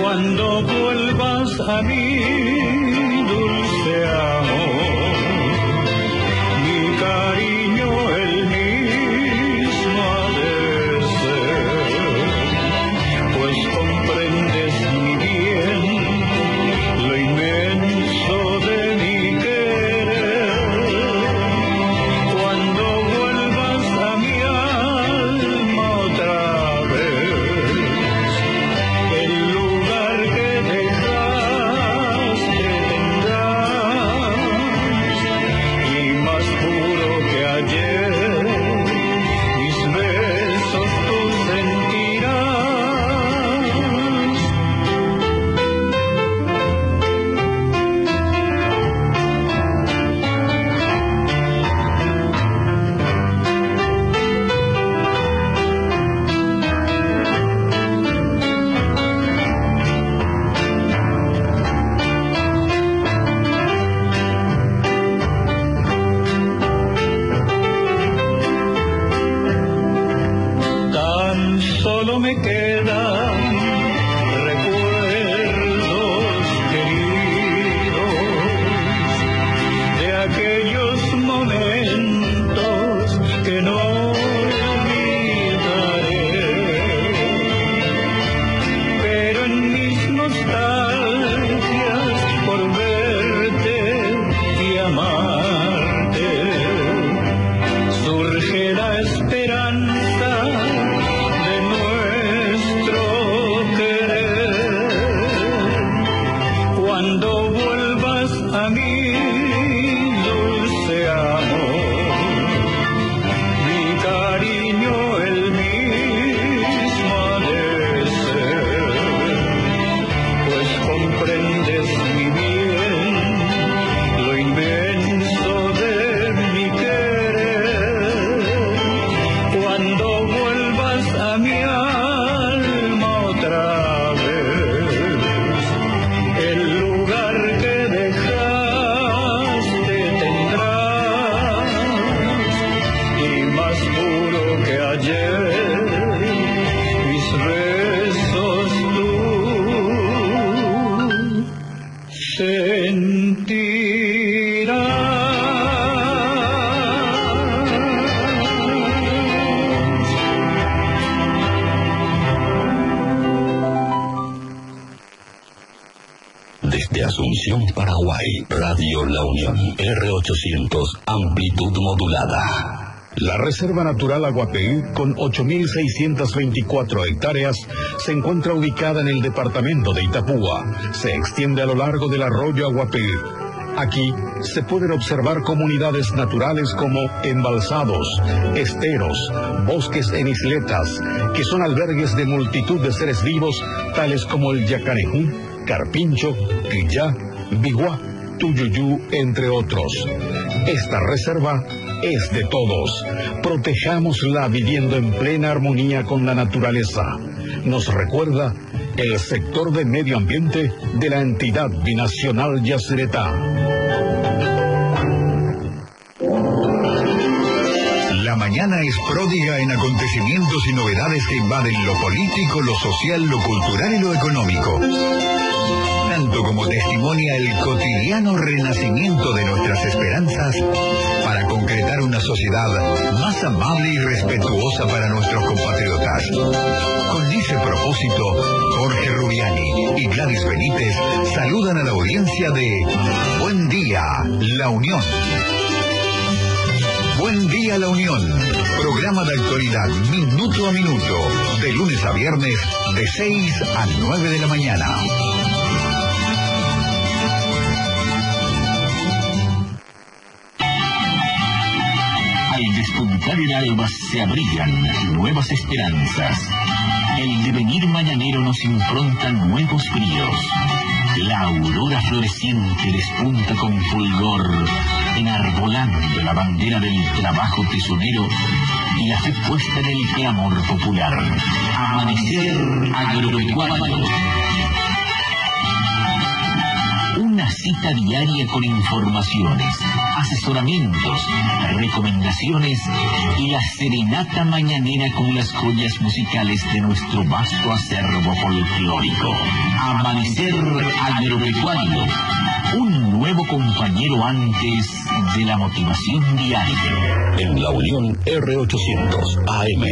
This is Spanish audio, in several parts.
Cuando vuelvas a mí, dulce amor, mi cariño el mismo ha de ser, pues comprendes mi bien, lo inmenso de mi querer. Cuando vuelvas a mi alma otra vez, el lugar que dejaste tendrás, y más puro que ayer, mis besos tú sentirás. Tan solo me quedan recuerdos queridos de aquellos momentos que no olvidaré, pero en mis nostalgias por verte y amarte surge la esperanza de nuestro querer. Cuando vuelvas a mí, dulce amor, mi cariño el mismo ha de ser, pues comprendes mi bien, lo inmenso de mi querer. Cuando vuelvas a mi alma otra vez, el lugar que dejaste tendrás, y más puro que ayer, mis besos tú sentirás. Desde Asunción, Paraguay, Radio La Unión, R800, amplitud modulada. La Reserva Natural Aguapeí, con 8.624 hectáreas, se encuentra ubicada en el departamento de Itapúa. Se extiende a lo largo del arroyo Aguapeí. Aquí se pueden observar comunidades naturales como embalsados, esteros, bosques en isletas, que son albergues de multitud de seres vivos, tales como el yacarejú, carpincho, quillá, biguá, tuyuyú, entre otros. Esta reserva es de todos. Protejámosla viviendo en plena armonía con la naturaleza. Nos recuerda el sector de medio ambiente de la entidad binacional Yacyretá. La mañana es pródiga en acontecimientos y novedades que invaden lo político, lo social, lo cultural y lo económico. Tanto como testimonia el cotidiano renacimiento de nuestras esperanzas para concretar una sociedad más amable y respetuosa para nuestros compatriotas. Con ese propósito, Jorge Rubiani y Gladys Benítez saludan a la audiencia de Buen Día, La Unión. Buen Día, La Unión. Programa de actualidad minuto a minuto, de lunes a viernes, de 6 a 9 de la mañana. Al despuntar el alba se abrigan nuevas esperanzas. El devenir mañanero nos impronta nuevos bríos. La aurora floreciente despunta con fulgor, enarbolando la bandera del trabajo tesonero y la fe puesta en el clamor popular. Amanecer agropecuario. Una cita diaria con informaciones, asesoramientos, recomendaciones y la serenata mañanera con las joyas musicales de nuestro vasto acervo folclórico. Amanecer Agropecuario, un nuevo compañero antes de la motivación diaria. En la Unión R800 AM.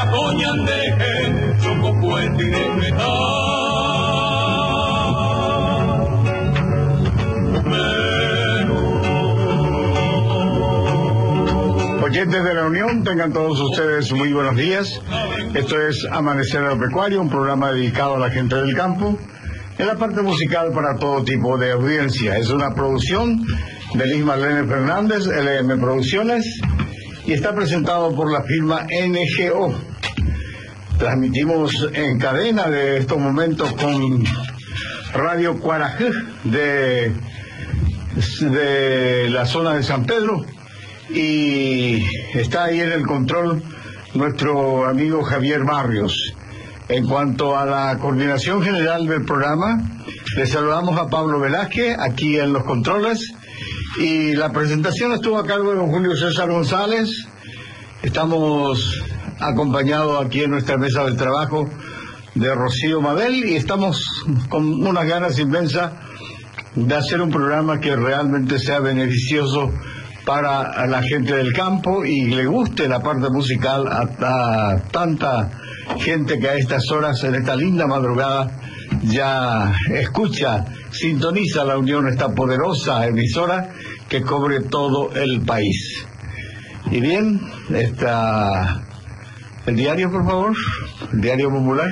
doña deje choco puente y de metal. Oyentes de la Unión, tengan todos ustedes muy buenos días. Esto es Amanecer Agropecuario, un programa dedicado a la gente del campo, en la parte musical para todo tipo de audiencia. Es una producción de Liz Marlene Fernández, LM Producciones, y está presentado por la firma NGO. Transmitimos en cadena de estos momentos con Radio Cuarajú de la zona de San Pedro, y está ahí en el control nuestro amigo Javier Barrios. En cuanto a la coordinación general del programa, le saludamos a Pablo Velázquez aquí en los controles, y la presentación estuvo a cargo de don Julio César González. Estamos acompañados aquí en nuestra mesa de trabajo de Rocío Mabel, y estamos con unas ganas inmensas de hacer un programa que realmente sea beneficioso para la gente del campo y le guste la parte musical a tanta gente que a estas horas, en esta linda madrugada, ya escucha, sintoniza la Unión, esta poderosa emisora que cubre todo el país. Y bien, el diario, por favor, el Diario Popular.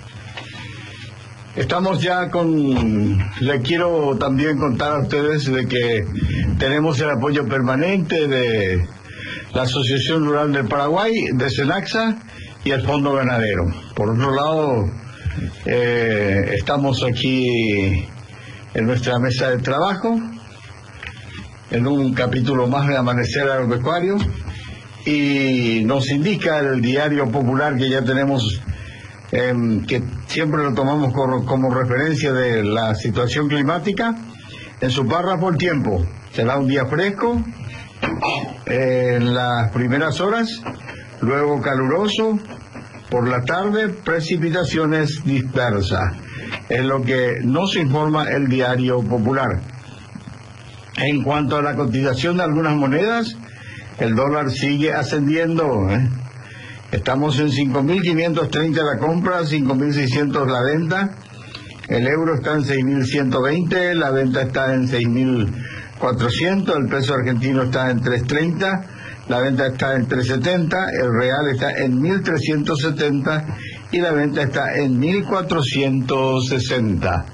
Estamos ya le quiero también contar a ustedes de que tenemos el apoyo permanente de la Asociación Rural del Paraguay, de Senaxa y el Fondo Ganadero. Por otro lado, estamos aquí en nuestra mesa de trabajo, en un capítulo más de Amanecer Agropecuario, y nos indica el Diario Popular que ya tenemos, que siempre lo tomamos como referencia de la situación climática. En su párrafo, el tiempo será un día fresco en las primeras horas, luego caluroso, por la tarde precipitaciones dispersas. Es lo que nos informa el Diario Popular. En cuanto a la cotización de algunas monedas, el dólar sigue ascendiendo, Estamos en 5.530 la compra, 5.600 la venta. El euro está en 6.120, la venta está en 6.400, el peso argentino está en 3.30, la venta está en 3.70, el real está en 1.370 y la venta está en 1.460.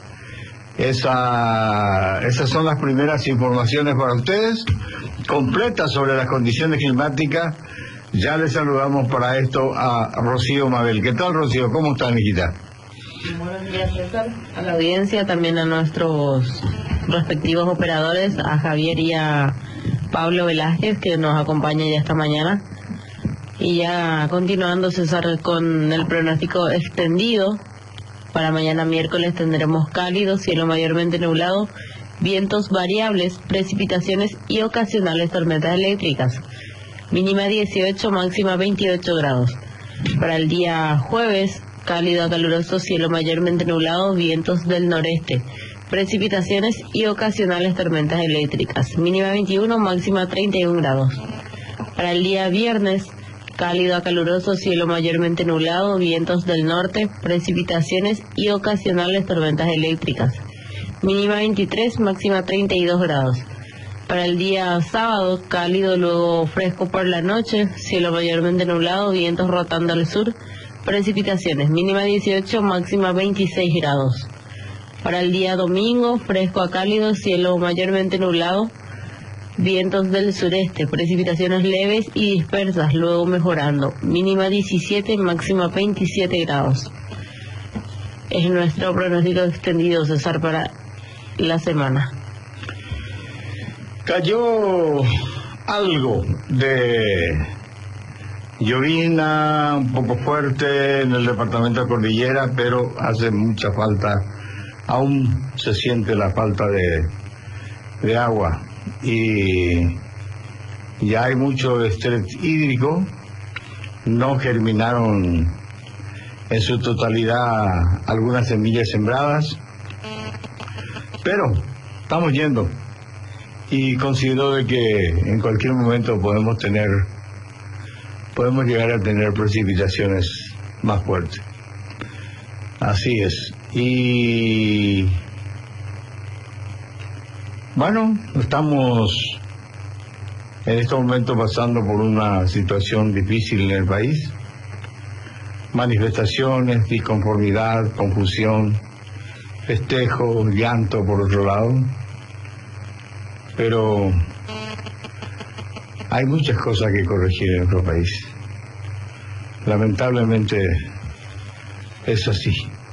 Esas son las primeras informaciones para ustedes, completas sobre las condiciones climáticas. Ya le saludamos para esto a Rocío Mabel. ¿Qué tal, Rocío? ¿Cómo está, mijita? Buenos días, César. A la audiencia, también a nuestros respectivos operadores, a Javier y a Pablo Velázquez, que nos acompaña ya esta mañana. Y ya continuando, César, con el pronóstico extendido. Para mañana miércoles tendremos cálido, cielo mayormente nublado, vientos variables, precipitaciones y ocasionales tormentas eléctricas. Mínima 18, máxima 28 grados. Para el día jueves, cálido a caluroso, cielo mayormente nublado, vientos del noreste, precipitaciones y ocasionales tormentas eléctricas. Mínima 21, máxima 31 grados. Para el día viernes, cálido a caluroso, cielo mayormente nublado, vientos del norte, precipitaciones y ocasionales tormentas eléctricas. Mínima 23, máxima 32 grados. Para el día sábado, cálido, luego fresco por la noche, cielo mayormente nublado, vientos rotando al sur, precipitaciones, mínima 18, máxima 26 grados. Para el día domingo, fresco a cálido, cielo mayormente nublado, vientos del sureste, precipitaciones leves y dispersas, luego mejorando, mínima 17, máxima 27 grados. Es nuestro pronóstico extendido, César, para la semana. Cayó algo de llovizna un poco fuerte en el departamento de Cordillera, pero hace mucha falta, aún se siente la falta de agua, y ya hay mucho estrés hídrico. No germinaron en su totalidad algunas semillas sembradas, pero estamos yendo. Y considero de que en cualquier momento podemos tener podemos llegar a tener precipitaciones más fuertes. Así es. Y bueno, estamos en este momento pasando por una situación difícil en el país. Manifestaciones, disconformidad, confusión, festejo, llanto por otro lado. Pero hay muchas cosas que corregir en nuestro país. Lamentablemente es así.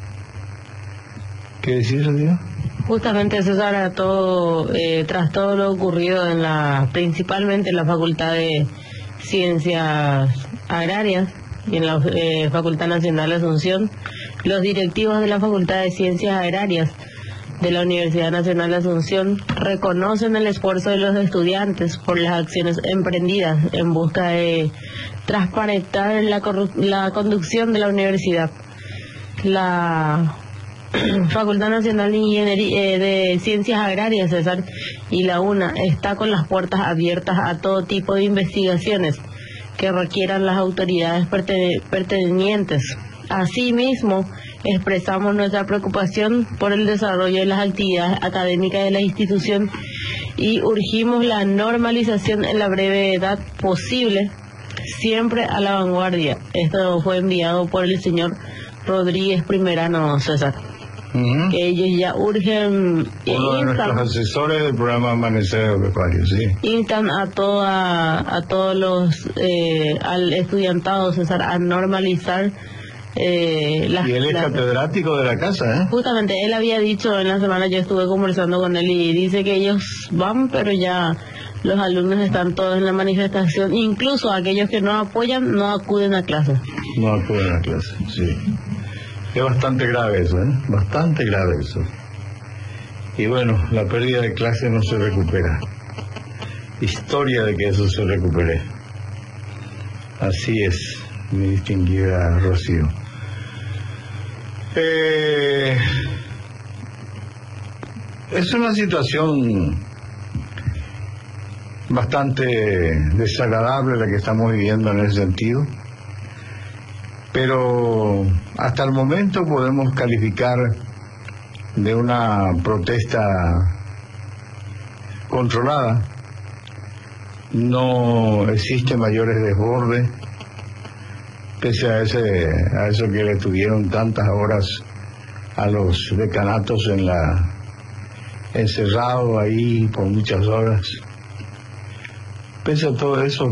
¿Qué decís, Dios? Justamente, César, tras todo lo ocurrido principalmente en la Facultad de Ciencias Agrarias y en la Facultad Nacional de Asunción, los directivos de la Facultad de Ciencias Agrarias de la Universidad Nacional de Asunción reconocen el esfuerzo de los estudiantes por las acciones emprendidas en busca de transparentar la conducción de la universidad. La Facultad Nacional de Ingeniería de Ciencias Agrarias, César, y la UNA está con las puertas abiertas a todo tipo de investigaciones que requieran las autoridades pertinentes. Asimismo, expresamos nuestra preocupación por el desarrollo de las actividades académicas de la institución y urgimos la normalización en la brevedad posible, siempre a la vanguardia. Esto fue enviado por el señor Rodríguez Primerano, César. Que ellos ya urgen, uno de nuestros asesores del programa Amanecer Agropecuario, sí. Instan a todos los al estudiantado, César, a normalizar y él es catedrático de la casa, ¿eh? Justamente, él había dicho en la semana, yo estuve conversando con él y dice que ellos van, pero ya los alumnos están todos en la manifestación, incluso aquellos que no apoyan no acuden a clase. No acuden a clase, sí. Es bastante grave eso, ¿eh? Bastante grave eso. Y bueno, la pérdida de clase no se recupera. Historia de que eso se recupere. Así es, mi distinguida Rocío. Es una situación bastante desagradable la que estamos viviendo en ese sentido. Pero hasta el momento podemos calificar de una protesta controlada. No existe mayores desbordes, pese a eso que le tuvieron tantas horas a los decanatos encerrados ahí por muchas horas. Pese a todo eso,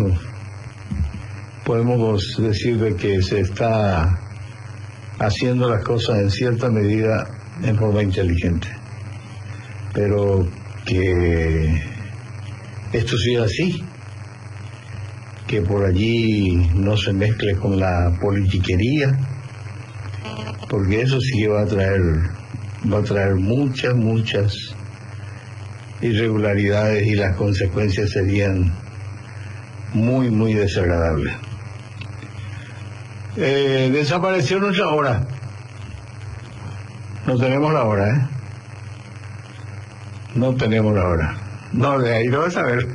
podemos decir de que se está haciendo las cosas en cierta medida en forma inteligente, pero que esto sea así, que por allí no se mezcle con la politiquería, porque eso sí que va a traer muchas irregularidades y las consecuencias serían muy desagradables. Desapareció nuestra hora. No tenemos la hora, ¿eh? No tenemos la hora. No, de ahí no vas a ver.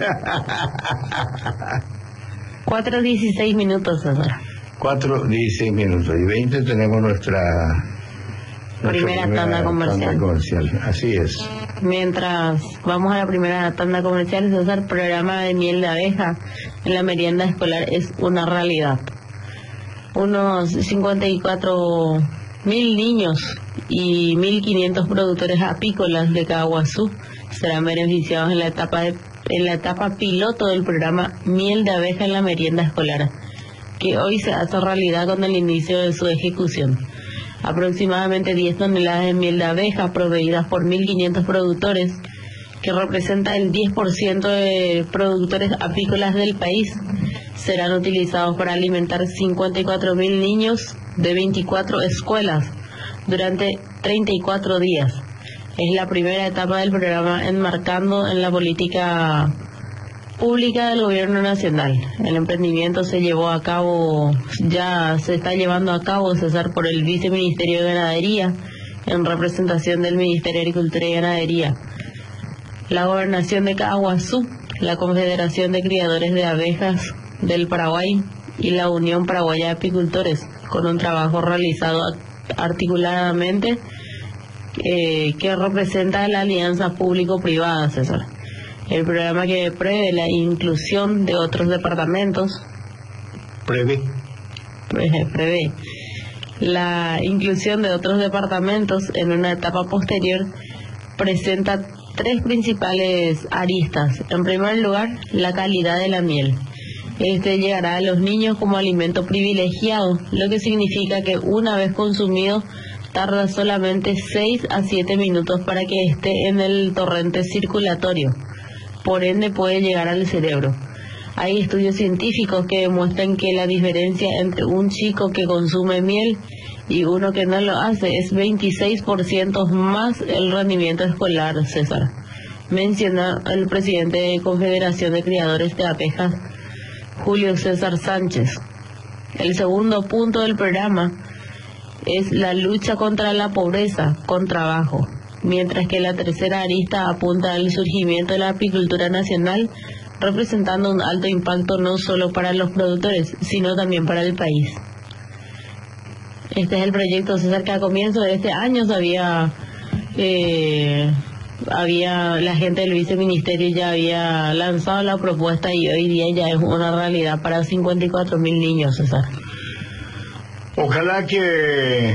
4:16 minutos, César. 4:16 minutos. Y 20 tenemos nuestra primera tanda comercial. Así es. Mientras vamos a la primera tanda comercial, César, programa de miel de abeja en la merienda escolar es una realidad. Unos 54.000 niños y 1.500 productores apícolas de Caguazú serán beneficiados en la etapa piloto del programa Miel de Abeja en la merienda escolar, que hoy se hace realidad con el inicio de su ejecución. Aproximadamente 10 toneladas de miel de abeja proveídas por 1.500 productores, que representa el 10% de productores apícolas del país, serán utilizados para alimentar 54.000 niños de 24 escuelas durante 34 días. Es la primera etapa del programa enmarcando en la política pública del gobierno nacional. El emprendimiento se está llevando a cabo, César, por el Viceministerio de Ganadería, en representación del Ministerio de Agricultura y Ganadería, la Gobernación de Caguazú, la Confederación de Criadores de Abejas del Paraguay y la Unión Paraguaya de Apicultores, con un trabajo realizado articuladamente que representa la alianza público-privada, César. El programa que prevé la inclusión de otros departamentos. Prevé la inclusión de otros departamentos en una etapa posterior presenta tres principales aristas. En primer lugar, la calidad de la miel. Este llegará a los niños como alimento privilegiado, lo que significa que una vez consumido tarda solamente 6 a 7 minutos para que esté en el torrente circulatorio. Por ende puede llegar al cerebro. Hay estudios científicos que demuestran que la diferencia entre un chico que consume miel y uno que no lo hace es 26% más el rendimiento escolar, César. Menciona el presidente de Confederación de Criadores de Abejas, Julio César Sánchez. El segundo punto del programa es la lucha contra la pobreza con trabajo, mientras que la tercera arista apunta al surgimiento de la apicultura nacional, representando un alto impacto no solo para los productores, sino también para el país. Este es el proyecto, César, que a comienzo de este año la gente del viceministerio ya había lanzado la propuesta y hoy día ya es una realidad para 54.000 niños, César. Ojalá que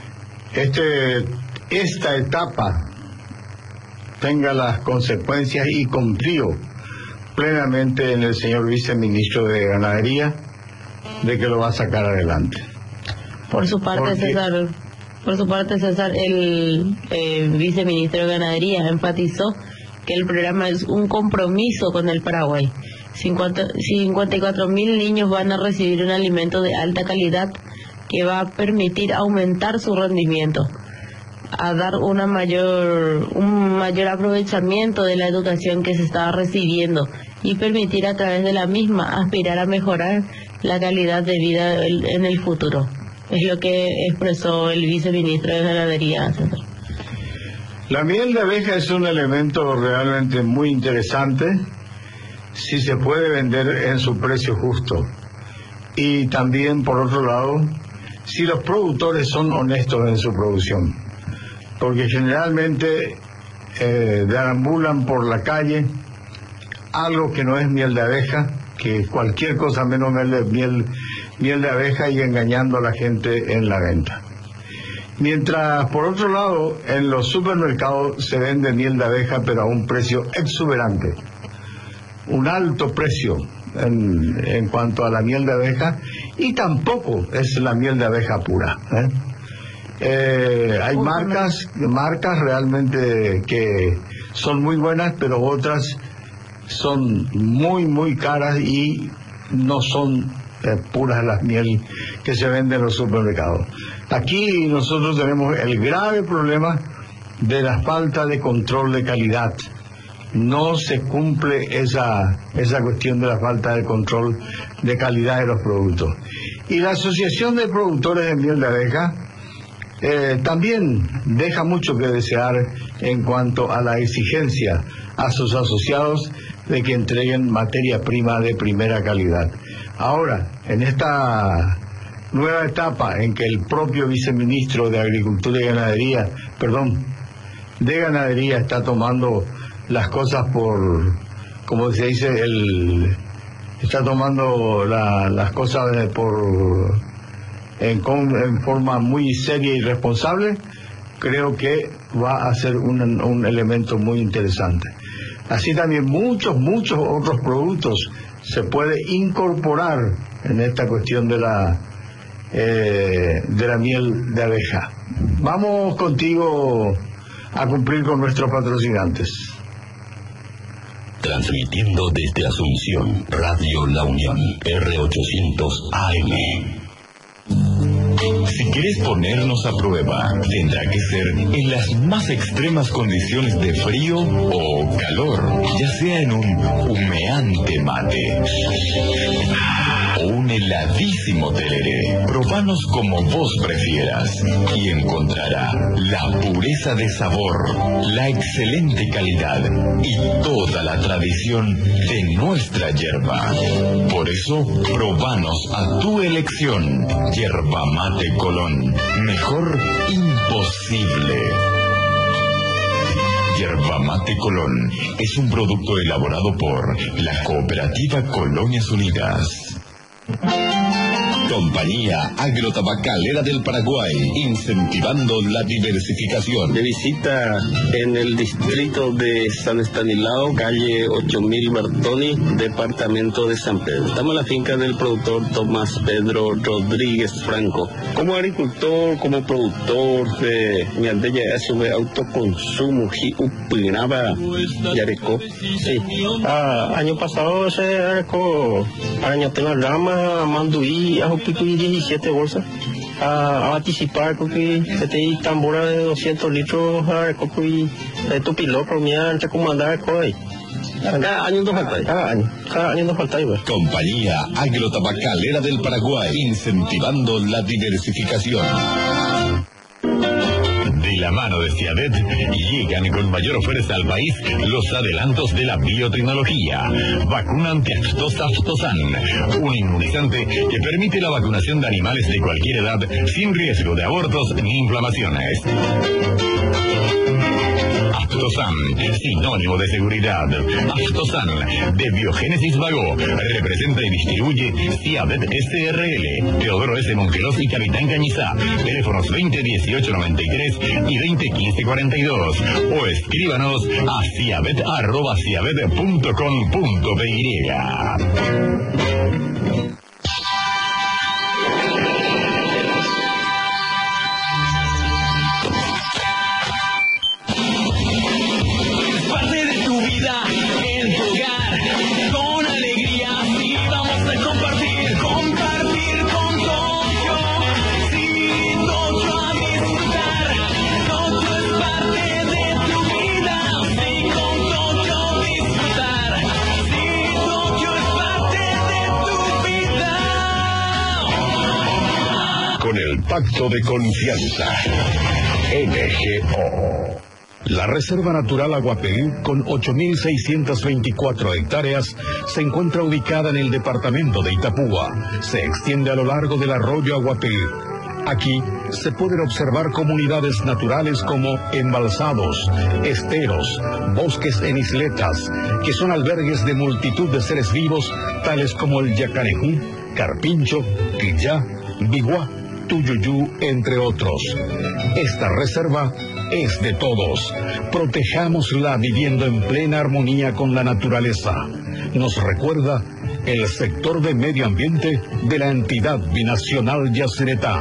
esta etapa tenga las consecuencias y confío plenamente en el señor viceministro de Ganadería de que lo va a sacar adelante. Por su parte, César, el viceministro de Ganadería enfatizó que el programa es un compromiso con el Paraguay. 54.000 niños van a recibir un alimento de alta calidad que va a permitir aumentar su rendimiento, a dar un mayor aprovechamiento de la educación que se está recibiendo y permitir a través de la misma aspirar a mejorar la calidad de vida en el futuro. Es lo que expresó el viceministro de Ganadería. La miel de abeja es un elemento realmente muy interesante si se puede vender en su precio justo. Y también, por otro lado, si los productores son honestos en su producción. Porque generalmente deambulan por la calle algo que no es miel de abeja, que es cualquier cosa menos miel de abeja, y engañando a la gente en la venta. Mientras, por otro lado, en los supermercados se vende miel de abeja, pero a un precio exuberante, un alto precio en cuanto a la miel de abeja, y tampoco es la miel de abeja pura, hay marcas realmente que son muy buenas, pero otras son muy muy caras y no son puras las miel que se venden en los supermercados. Aquí nosotros tenemos el grave problema de la falta de control de calidad. No se cumple esa cuestión de la falta de control de calidad de los productos. Y la Asociación de Productores de Miel de Abeja también deja mucho que desear en cuanto a la exigencia a sus asociados de que entreguen materia prima de primera calidad. Ahora, en esta nueva etapa en que el propio viceministro de Agricultura y Ganadería, de Ganadería, está tomando las cosas por, como se dice, está tomando las cosas en forma muy seria y responsable, creo que va a ser un elemento muy interesante. Así también muchos otros productos se puede incorporar en esta cuestión de la miel de abeja. Vamos contigo a cumplir con nuestros patrocinantes. Transmitiendo desde Asunción, Radio La Unión, R800 AM. Si quieres ponernos a prueba, tendrá que ser en las más extremas condiciones de frío o calor, ya sea en un humeante mate un heladísimo tereré. Probanos como vos prefieras y encontrará la pureza de sabor, la excelente calidad y toda la tradición de nuestra yerba. Por eso, probanos a tu elección. Yerba Mate Colón. Mejor imposible. Yerba Mate Colón es un producto elaborado por la Cooperativa Colonias Unidas. Compañía Agrotabacalera del Paraguay, incentivando la diversificación. De visita en el distrito de San Estanislao, calle 8000 Bertoni, departamento de San Pedro. Estamos en la finca del productor Tomás Pedro Rodríguez Franco. Como agricultor, como productor de mi aldea, eso de autoconsumo, Upinaba, Yareco. Sí. Año pasado se arecó, año tengo rama, manduí, picuí 17 bolsas a participar porque te tambora de 200 litros a cocuy tu piloto mía entre comandar coi cada año nos falta cada año nos falta igual. Compañía Agrotabacalera del Paraguay, incentivando la diversificación. De la mano de Ciavet llegan con mayor fuerza al país los adelantos de la biotecnología. Vacuna antiaftosa Aftosan, un inmunizante que permite la vacunación de animales de cualquier edad sin riesgo de abortos ni inflamaciones. Aftosan, sinónimo de seguridad. Aftosan, de Biogénesis Vago, representa y distribuye Ciavet SRL, Teodoro S. Mongelos y Capitán Cañizá. Teléfonos 2018-93 y 2015-42. O escríbanos a ciavet@ciavet.com.py. Pacto de confianza. NGO. La Reserva Natural Aguapé, con 8.624 hectáreas, se encuentra ubicada en el departamento de Itapúa. Se extiende a lo largo del arroyo Aguapé. Aquí se pueden observar comunidades naturales como embalsados, esteros, bosques en isletas, que son albergues de multitud de seres vivos, tales como el yacarejú, carpincho, quillá, biguá, tuyuyú, entre otros. Esta reserva es de todos. Protejámosla viviendo en plena armonía con la naturaleza. Nos recuerda el sector de medio ambiente de la entidad binacional Yacyretá.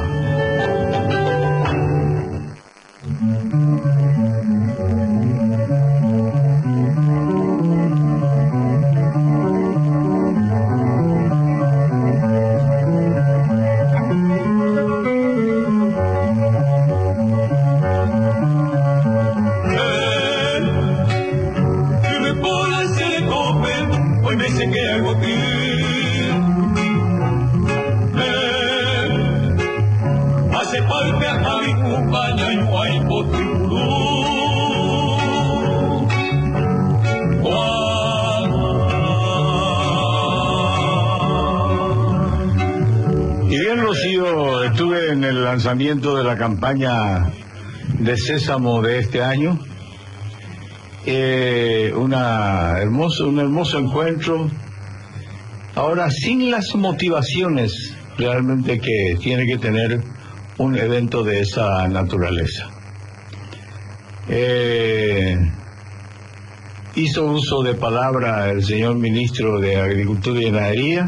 Estuve en el lanzamiento de la campaña de Sésamo de este año. Un hermoso encuentro. Ahora, sin las motivaciones realmente que tiene que tener un evento de esa naturaleza. Hizo uso de palabra el señor ministro de Agricultura y Ganadería.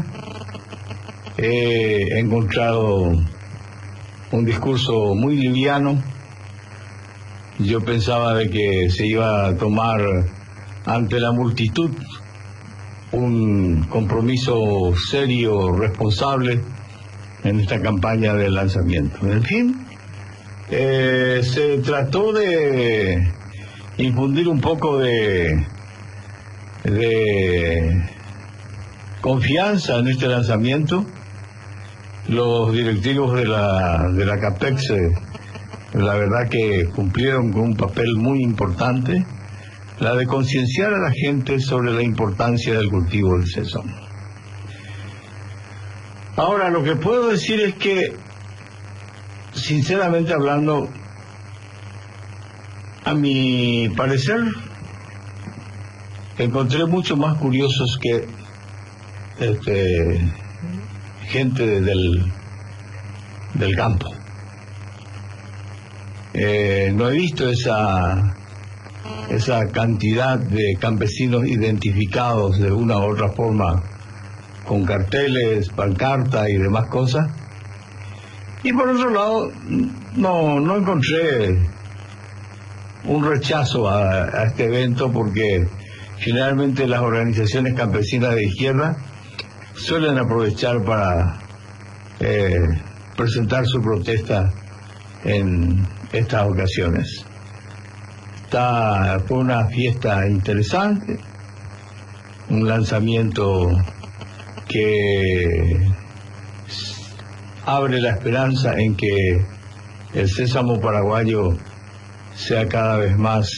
He encontrado un discurso muy liviano. Yo pensaba de que se iba a tomar ante la multitud un compromiso serio, responsable en esta campaña de lanzamiento. En fin, se trató de infundir un poco de confianza en este lanzamiento. Los directivos de la CAPEX, la verdad que cumplieron con un papel muy importante, la de concienciar a la gente sobre la importancia del cultivo del sésamo. Ahora, lo que puedo decir es que, sinceramente hablando, a mi parecer, encontré mucho más curiosos que gente del campo. No he visto esa cantidad de campesinos identificados de una u otra forma con carteles, pancartas y demás cosas. Y por otro lado, no encontré un rechazo a este evento, porque generalmente las organizaciones campesinas de izquierda suelen aprovechar para presentar su protesta en estas ocasiones. Fue una fiesta interesante, un lanzamiento que abre la esperanza en que el sésamo paraguayo sea cada vez más,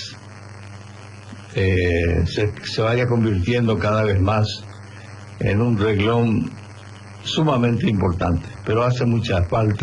se vaya convirtiendo cada vez más en un renglón sumamente importante. Pero hace mucha falta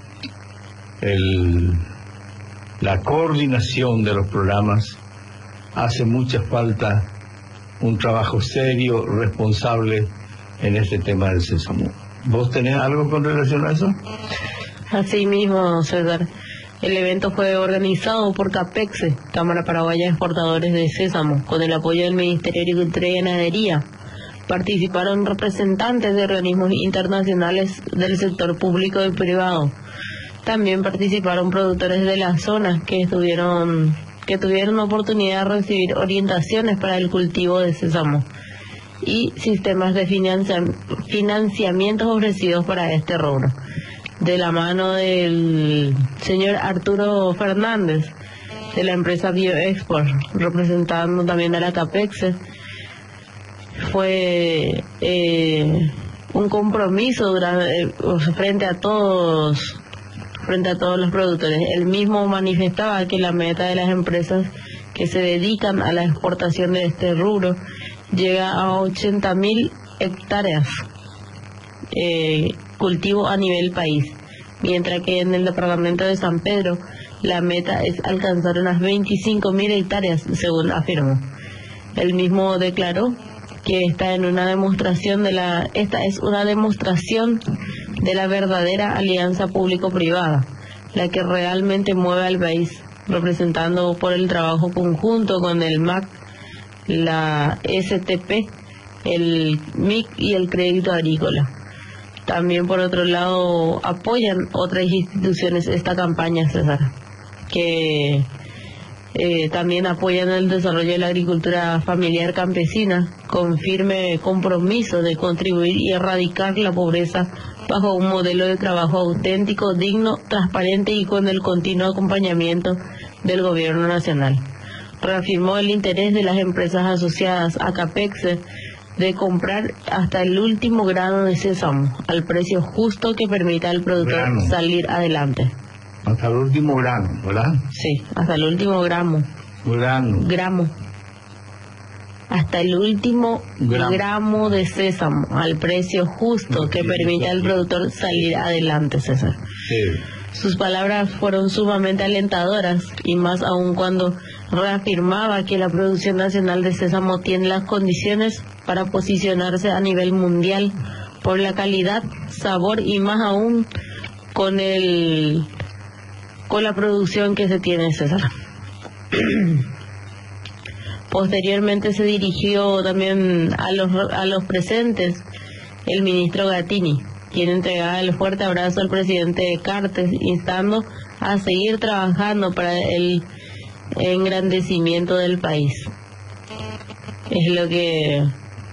la coordinación de los programas, hace mucha falta un trabajo serio, responsable en este tema del sésamo. ¿Vos tenés algo con relación a eso? Así mismo, César. El evento fue organizado por CAPEX, Cámara Paraguaya de Exportadores de Sésamo, con el apoyo del Ministerio de Agricultura y Ganadería. Participaron representantes de organismos internacionales del sector público y privado. También participaron productores de la zona que tuvieron oportunidad de recibir orientaciones para el cultivo de sésamo y sistemas de financiamientos ofrecidos para este rubro. De la mano del señor Arturo Fernández, de la empresa Bioexport, representando también a la CAPEX, fue un compromiso frente a todos los productores. Él mismo manifestaba que la meta de las empresas que se dedican a la exportación de este rubro llega a 80.000 hectáreas cultivo a nivel país, mientras que en el departamento de San Pedro la meta es alcanzar unas 25.000 hectáreas, según afirmó. Él mismo declaró que esta es una demostración de la verdadera alianza público-privada, la que realmente mueve al país, representando por el trabajo conjunto con el MAC, la STP, el MIC y el Crédito Agrícola. También, por otro lado, apoyan otras instituciones esta campaña, César, que también apoyan el desarrollo de la agricultura familiar campesina, con firme compromiso de contribuir y erradicar la pobreza bajo un modelo de trabajo auténtico, digno, transparente y con el continuo acompañamiento del gobierno nacional. Reafirmó el interés de las empresas asociadas a CAPEX de comprar hasta el último grano de sésamo al precio justo que permita al productor salir adelante. Hasta el último grano, ¿verdad? Sí, hasta el último gramo. Gramo. Hasta el último gramo de sésamo al precio justo que permita al productor salir adelante, César. Sí. Sus palabras fueron sumamente alentadoras, y más aún cuando reafirmaba que la producción nacional de sésamo tiene las condiciones para posicionarse a nivel mundial por la calidad, sabor y más aún con la producción que se tiene, César. Posteriormente se dirigió también a los presentes el ministro Gattini, quien entregaba el fuerte abrazo al presidente Cartes, instando a seguir trabajando para el engrandecimiento del país. Es lo que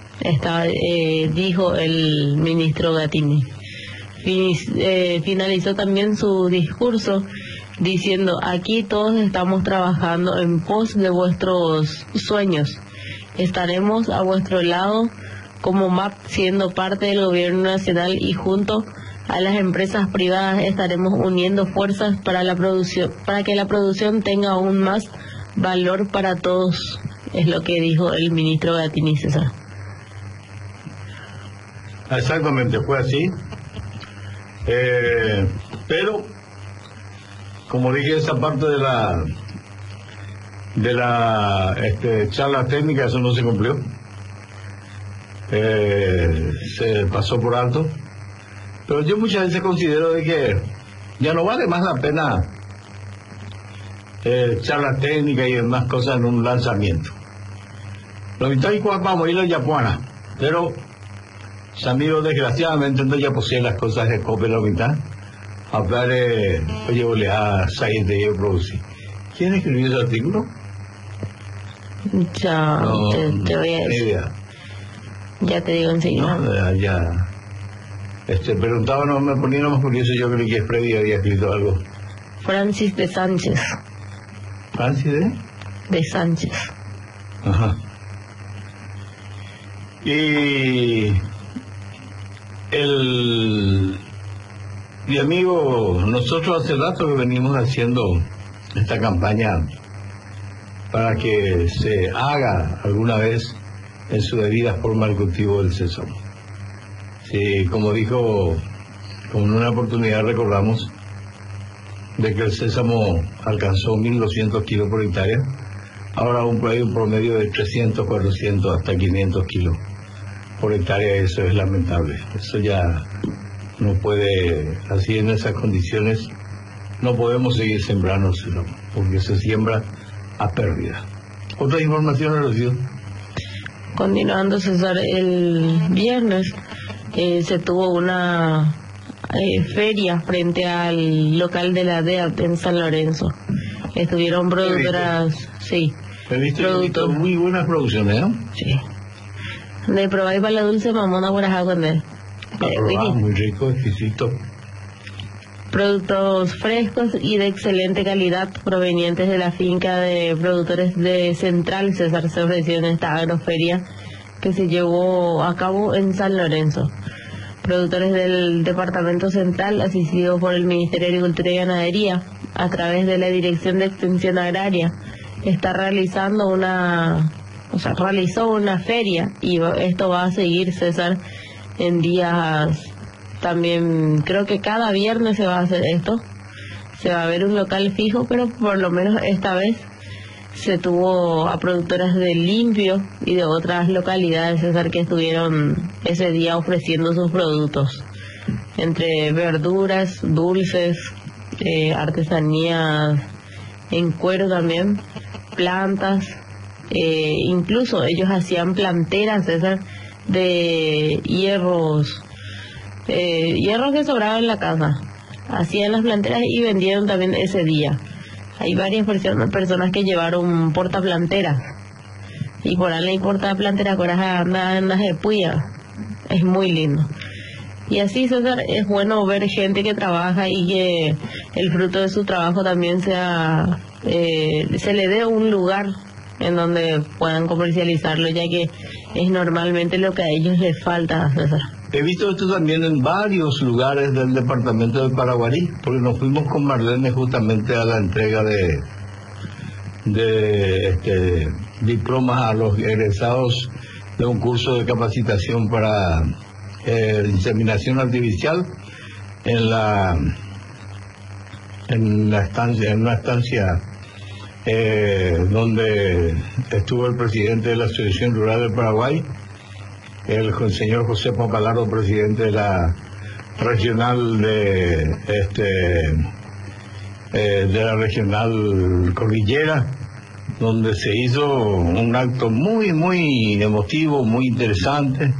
dijo el ministro Gattini. Finalizó también su discurso diciendo: aquí todos estamos trabajando en pos de vuestros sueños. Estaremos a vuestro lado como MAP, siendo parte del gobierno nacional y junto a las empresas privadas estaremos uniendo fuerzas para que la producción tenga aún más valor para todos, es lo que dijo el ministro Gatini, César. Exactamente, fue así. Pero, como dije, esa parte de la charla técnica, eso no se cumplió. Se pasó por alto. Pero yo muchas veces considero de que ya no vale más la pena charla técnica y demás cosas en un lanzamiento. Lo mitad y cuatro vamos a ir a Yapuana, pero Samiro desgraciadamente no ya posee las cosas de copia la mitad. Hablar oye, oleada, Said de yo producir. ¿Quién escribió ese artículo? Ya, No, te voy a decir. Ya te digo enseguida. No, ya. Preguntaba, no me ponía más curioso, yo creo que Freddy había escrito algo. Francis de Sánchez. ¿Francis de Sánchez. Ajá. Y mi amigo, nosotros hace rato que venimos haciendo esta campaña para que se haga alguna vez en su debida forma el cultivo del sésamo. Sí, como dijo, como en una oportunidad recordamos, de que el sésamo alcanzó 1.200 kilos por hectárea, ahora hay un promedio de 300, 400, hasta 500 kilos por hectárea. Eso es lamentable. Eso ya no puede, así en esas condiciones, no podemos seguir sembrando sésamo, porque se siembra a pérdida. Otra información, Rocío. Continuando, César, el viernes se tuvo una feria frente al local de la DEAT en San Lorenzo. Estuvieron productoras, sí. He visto muy buenas producciones, ¿no? Sí. De probar para la dulce mamona por acá con él. Muy rico, exquisito. Productos frescos y de excelente calidad provenientes de la finca de productores de Central, César, se ofreció en esta agroferia que se llevó a cabo en San Lorenzo. Productores del Departamento Central, asistidos por el Ministerio de Agricultura y Ganadería, a través de la Dirección de Extensión Agraria, realizó una feria, y esto va a seguir, César, en días. También creo que cada viernes se va a hacer esto. Se va a ver un local fijo, pero por lo menos esta vez se tuvo a productoras de Limpio y de otras localidades, César, que estuvieron ese día ofreciendo sus productos, entre verduras, dulces, artesanías en cuero también, plantas, incluso ellos hacían planteras, César, de hierros que sobraban en la casa. Hacían las planteras y vendieron también ese día. Hay varias personas que llevaron portaplanteras. Y por ahí la portaplantera coraja anda en las puya. Es muy lindo. Y así, César, es bueno ver gente que trabaja y que el fruto de su trabajo también sea se le dé un lugar en donde puedan comercializarlo, ya que es normalmente lo que a ellos les falta, César. He visto esto también en varios lugares del departamento del Paraguarí, porque nos fuimos con Marlene justamente a la entrega de diplomas a los egresados de un curso de capacitación para inseminación artificial en una estancia donde estuvo el presidente de la Asociación Rural del Paraguay, el señor José Papalardo, presidente de la regional de la regional Cordillera, donde se hizo un acto muy emotivo, muy interesante,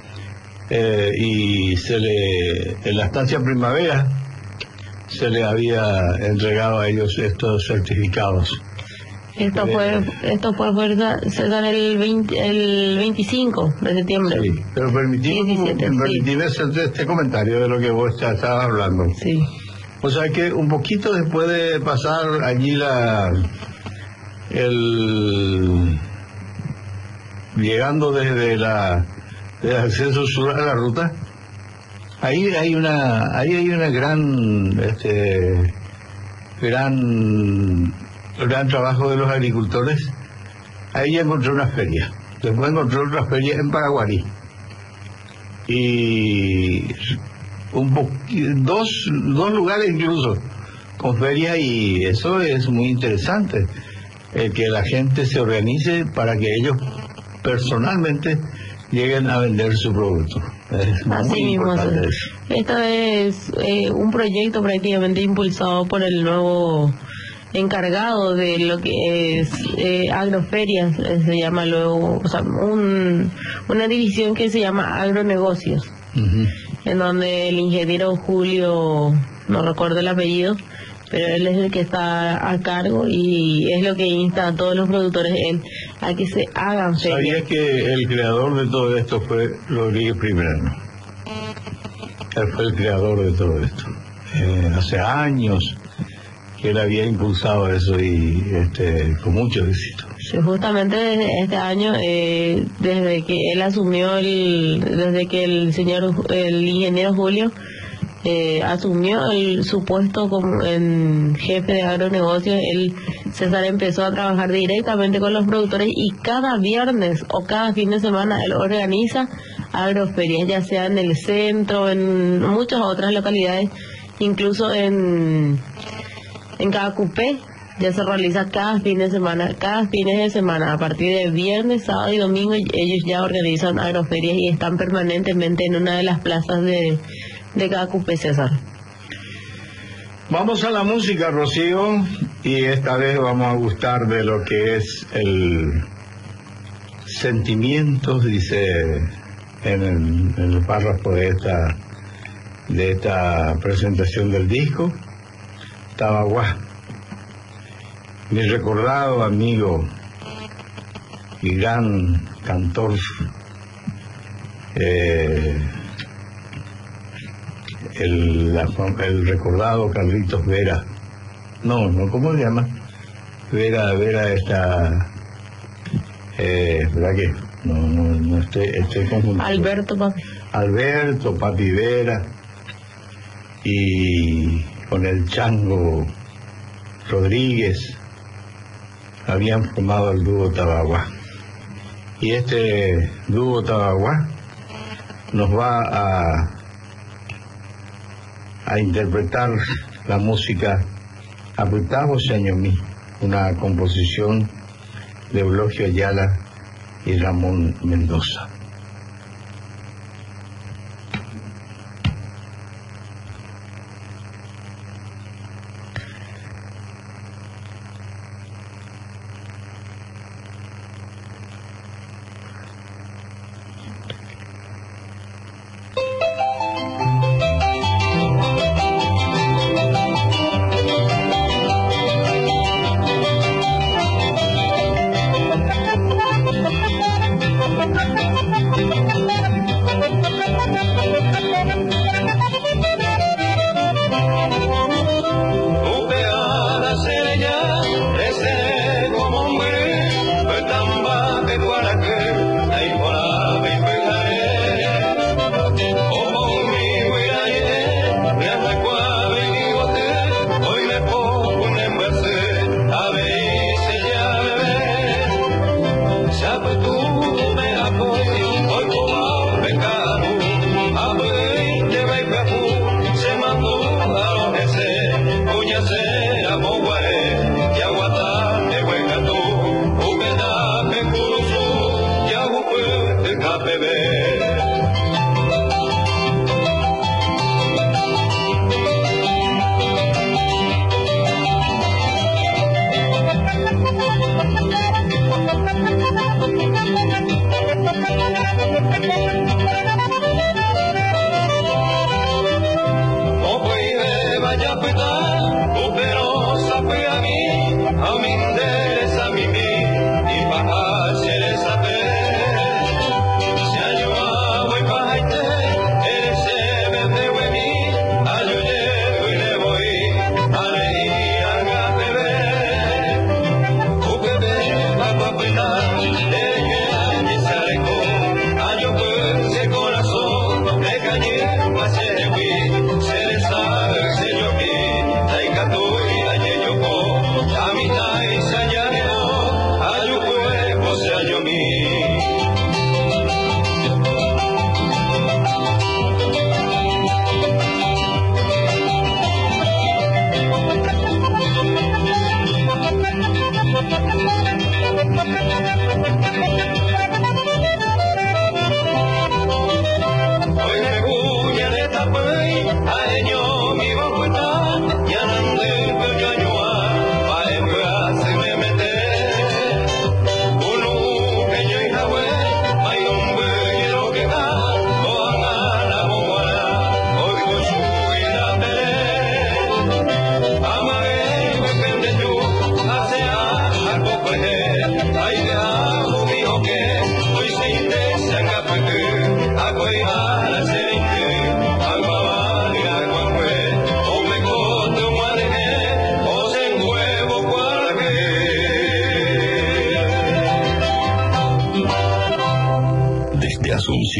y en la estancia Primavera se le había entregado a ellos estos certificados. Esto fue César, el 25 de septiembre. Sí, pero permitime hacerte este comentario de lo que vos estabas hablando. Sí. O sea que un poquito después de pasar allí llegando desde el acceso sur a la ruta, Ahí hay una gran trabajo de los agricultores. Ahí ya encontré una feria. Después encontré otra feria en Paraguarí. Y dos lugares incluso con ferias, y eso es muy interesante, que la gente se organice para que ellos personalmente lleguen a vender su producto. Es así muy mismo. importante eso. Esto es un proyecto prácticamente impulsado por el nuevo encargado de lo que es agroferias, se llama luego, o sea, una división que se llama agronegocios, en donde el ingeniero Julio, no recuerdo el apellido, pero él es el que está a cargo y es lo que insta a todos los productores a que se hagan ferias. ¿Sabías que el creador de todo esto fue Rodríguez Primerano? Él fue el creador de todo esto. Hace años que él había impulsado eso y con mucho éxito. Sí, justamente desde este año, desde que él asumió, desde que el ingeniero Julio asumió su puesto como en jefe de agronegocios, César empezó a trabajar directamente con los productores y cada viernes o cada fin de semana él organiza agroferias, ya sea en el centro, en muchas otras localidades, incluso en Cacupé. Ya se realiza cada fines de semana, a partir de viernes, sábado y domingo, ellos ya organizan agroferias y están permanentemente en una de las plazas de Cacupé, César. Vamos a la música, Rocío, y esta vez vamos a gustar de lo que es el sentimientos, dice en el párrafo de esta presentación del disco, Tabaguá. Mi recordado amigo y gran cantor, el recordado Carlitos Vera. No, ¿cómo se llama? Vera esta... ¿verdad que? No estoy confundido. Alberto Papi Vera, y con el Chango Rodríguez habían formado el dúo Tabaguá. Y este dúo Tabaguá nos va a interpretar la música Aputavo Sañomí, una composición de Eulogio Ayala y Ramón Mendoza.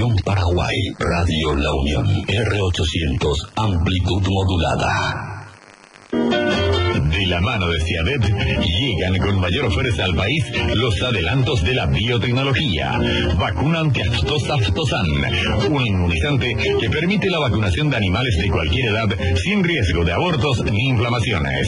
Unión Paraguay, Radio La Unión, R800, amplitud modulada. De la mano de Ciavet, llegan con mayor fuerza al país los adelantos de la biotecnología. Vacuna antiaftosa Aftosan, un inmunizante que permite la vacunación de animales de cualquier edad sin riesgo de abortos ni inflamaciones.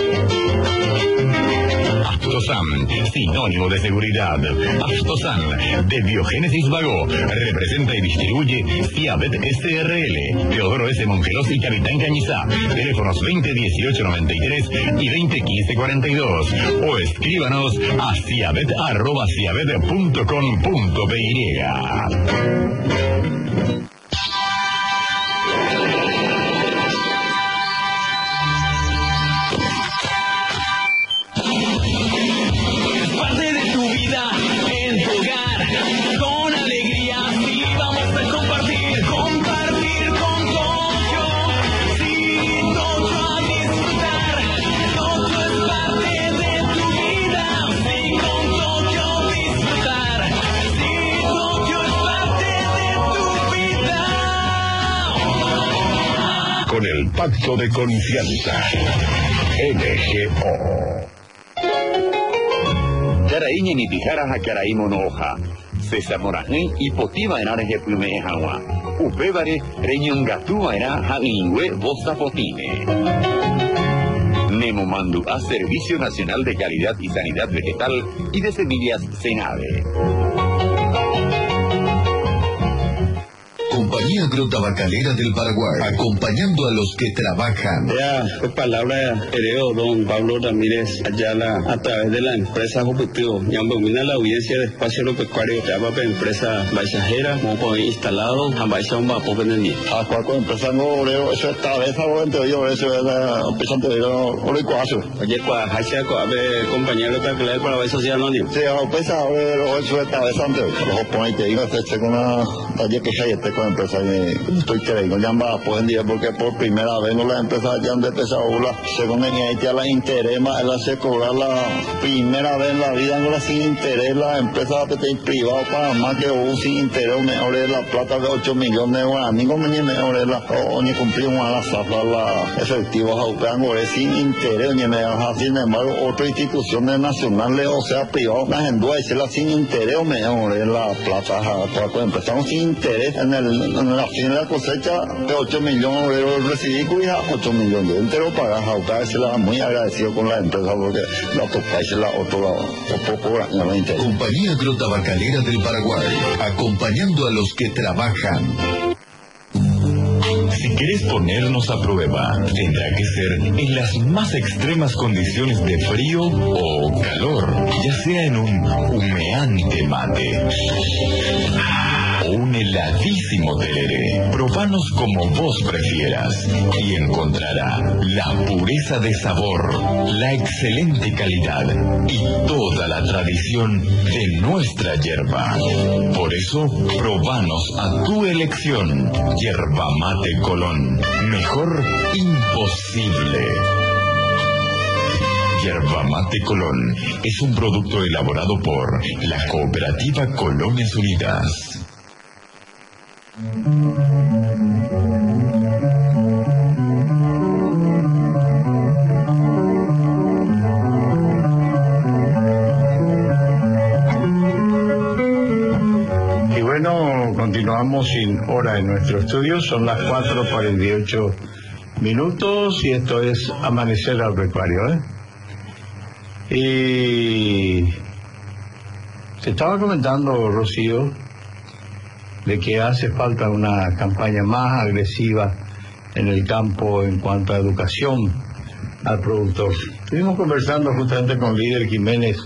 Aftosan, sinónimo de seguridad. Aftosan, de Biogénesis Vago, representa y distribuye Ciavet SRL, Teodoro S. Mongelos y Capitán Cañizá. Teléfonos 2018-93 y 2015-42. O escríbanos a ciavet@ciavet.com.py. Con el pacto de confianza. NGO. Yaraíña ni tijaras a Caraímo no hoja. César Morajén y Potiva en Areje Plume Ejagua. Upébare, Reñón Gatúa era Janingüe Bosa Potine. Nemo Mandu a Servicio Nacional de Calidad y Sanidad Vegetal y de Semillas Senade. Compañía Agrotabacalera del Paraguay, acompañando a los que trabajan. Ya, pues palabra hereo don Pablo Ramírez Ayala a través de la empresa Juputivo. Ya domina la audiencia de espacio agropecuario. Ya va para empresa baixajera, como poder instalado, a baixa un vapor vendido. A cualquier empresa no oreo, eso está vez a entre yo, eso es la empresa anterior, ore cuaso. Oye, hacia compañía agropecuaria del Paraguay Social Anónimo. Sí, a empresa oreo, eso está vez antes. Los ponen que iba a hacerse con una taller que hay este con empresa y estoy creyendo ya va pues en día porque por primera vez no las empresas ya han empezado según en ella la interés más él hace cobrar la primera vez en la vida no la sin interés la empresa privada para más que un sin interés mejor es la plata de 8 millones de guaraníes como ni mejor es la o ni cumplimos a la zafra la efectivos autónomos sin interés ni mejor sin embargo otras instituciones nacionales o sea privadas las endueces sin interés mejor es la plata para empezamos sin interés en la fin de la cosecha de 8 millones de euros recibí cuya 8 millones de entero pagas a ustedes se la muy agradecido con la empresa porque la tocáis la otro Compañía Agrotabacalera del Paraguay, acompañando a los que trabajan. Si querés ponernos a prueba, tendrá que ser en las más extremas condiciones de frío o calor, ya sea en un humeante mate o un heladísimo tereré. Probanos como vos prefieras y encontrará la pureza de sabor, la excelente calidad y toda la tradición de nuestra yerba. Por eso, probanos a tu elección. Yerba Mate Colón. Mejor imposible. Yerba Mate Colón es un producto elaborado por la Cooperativa Colonias Unidas. Y bueno, continuamos sin hora en nuestro estudio, son las 4:48 y esto es Amanecer Agropecuario, Y se estaba comentando, Rocío, de que hace falta una campaña más agresiva en el campo en cuanto a educación al productor. Estuvimos conversando justamente con Líder Jiménez,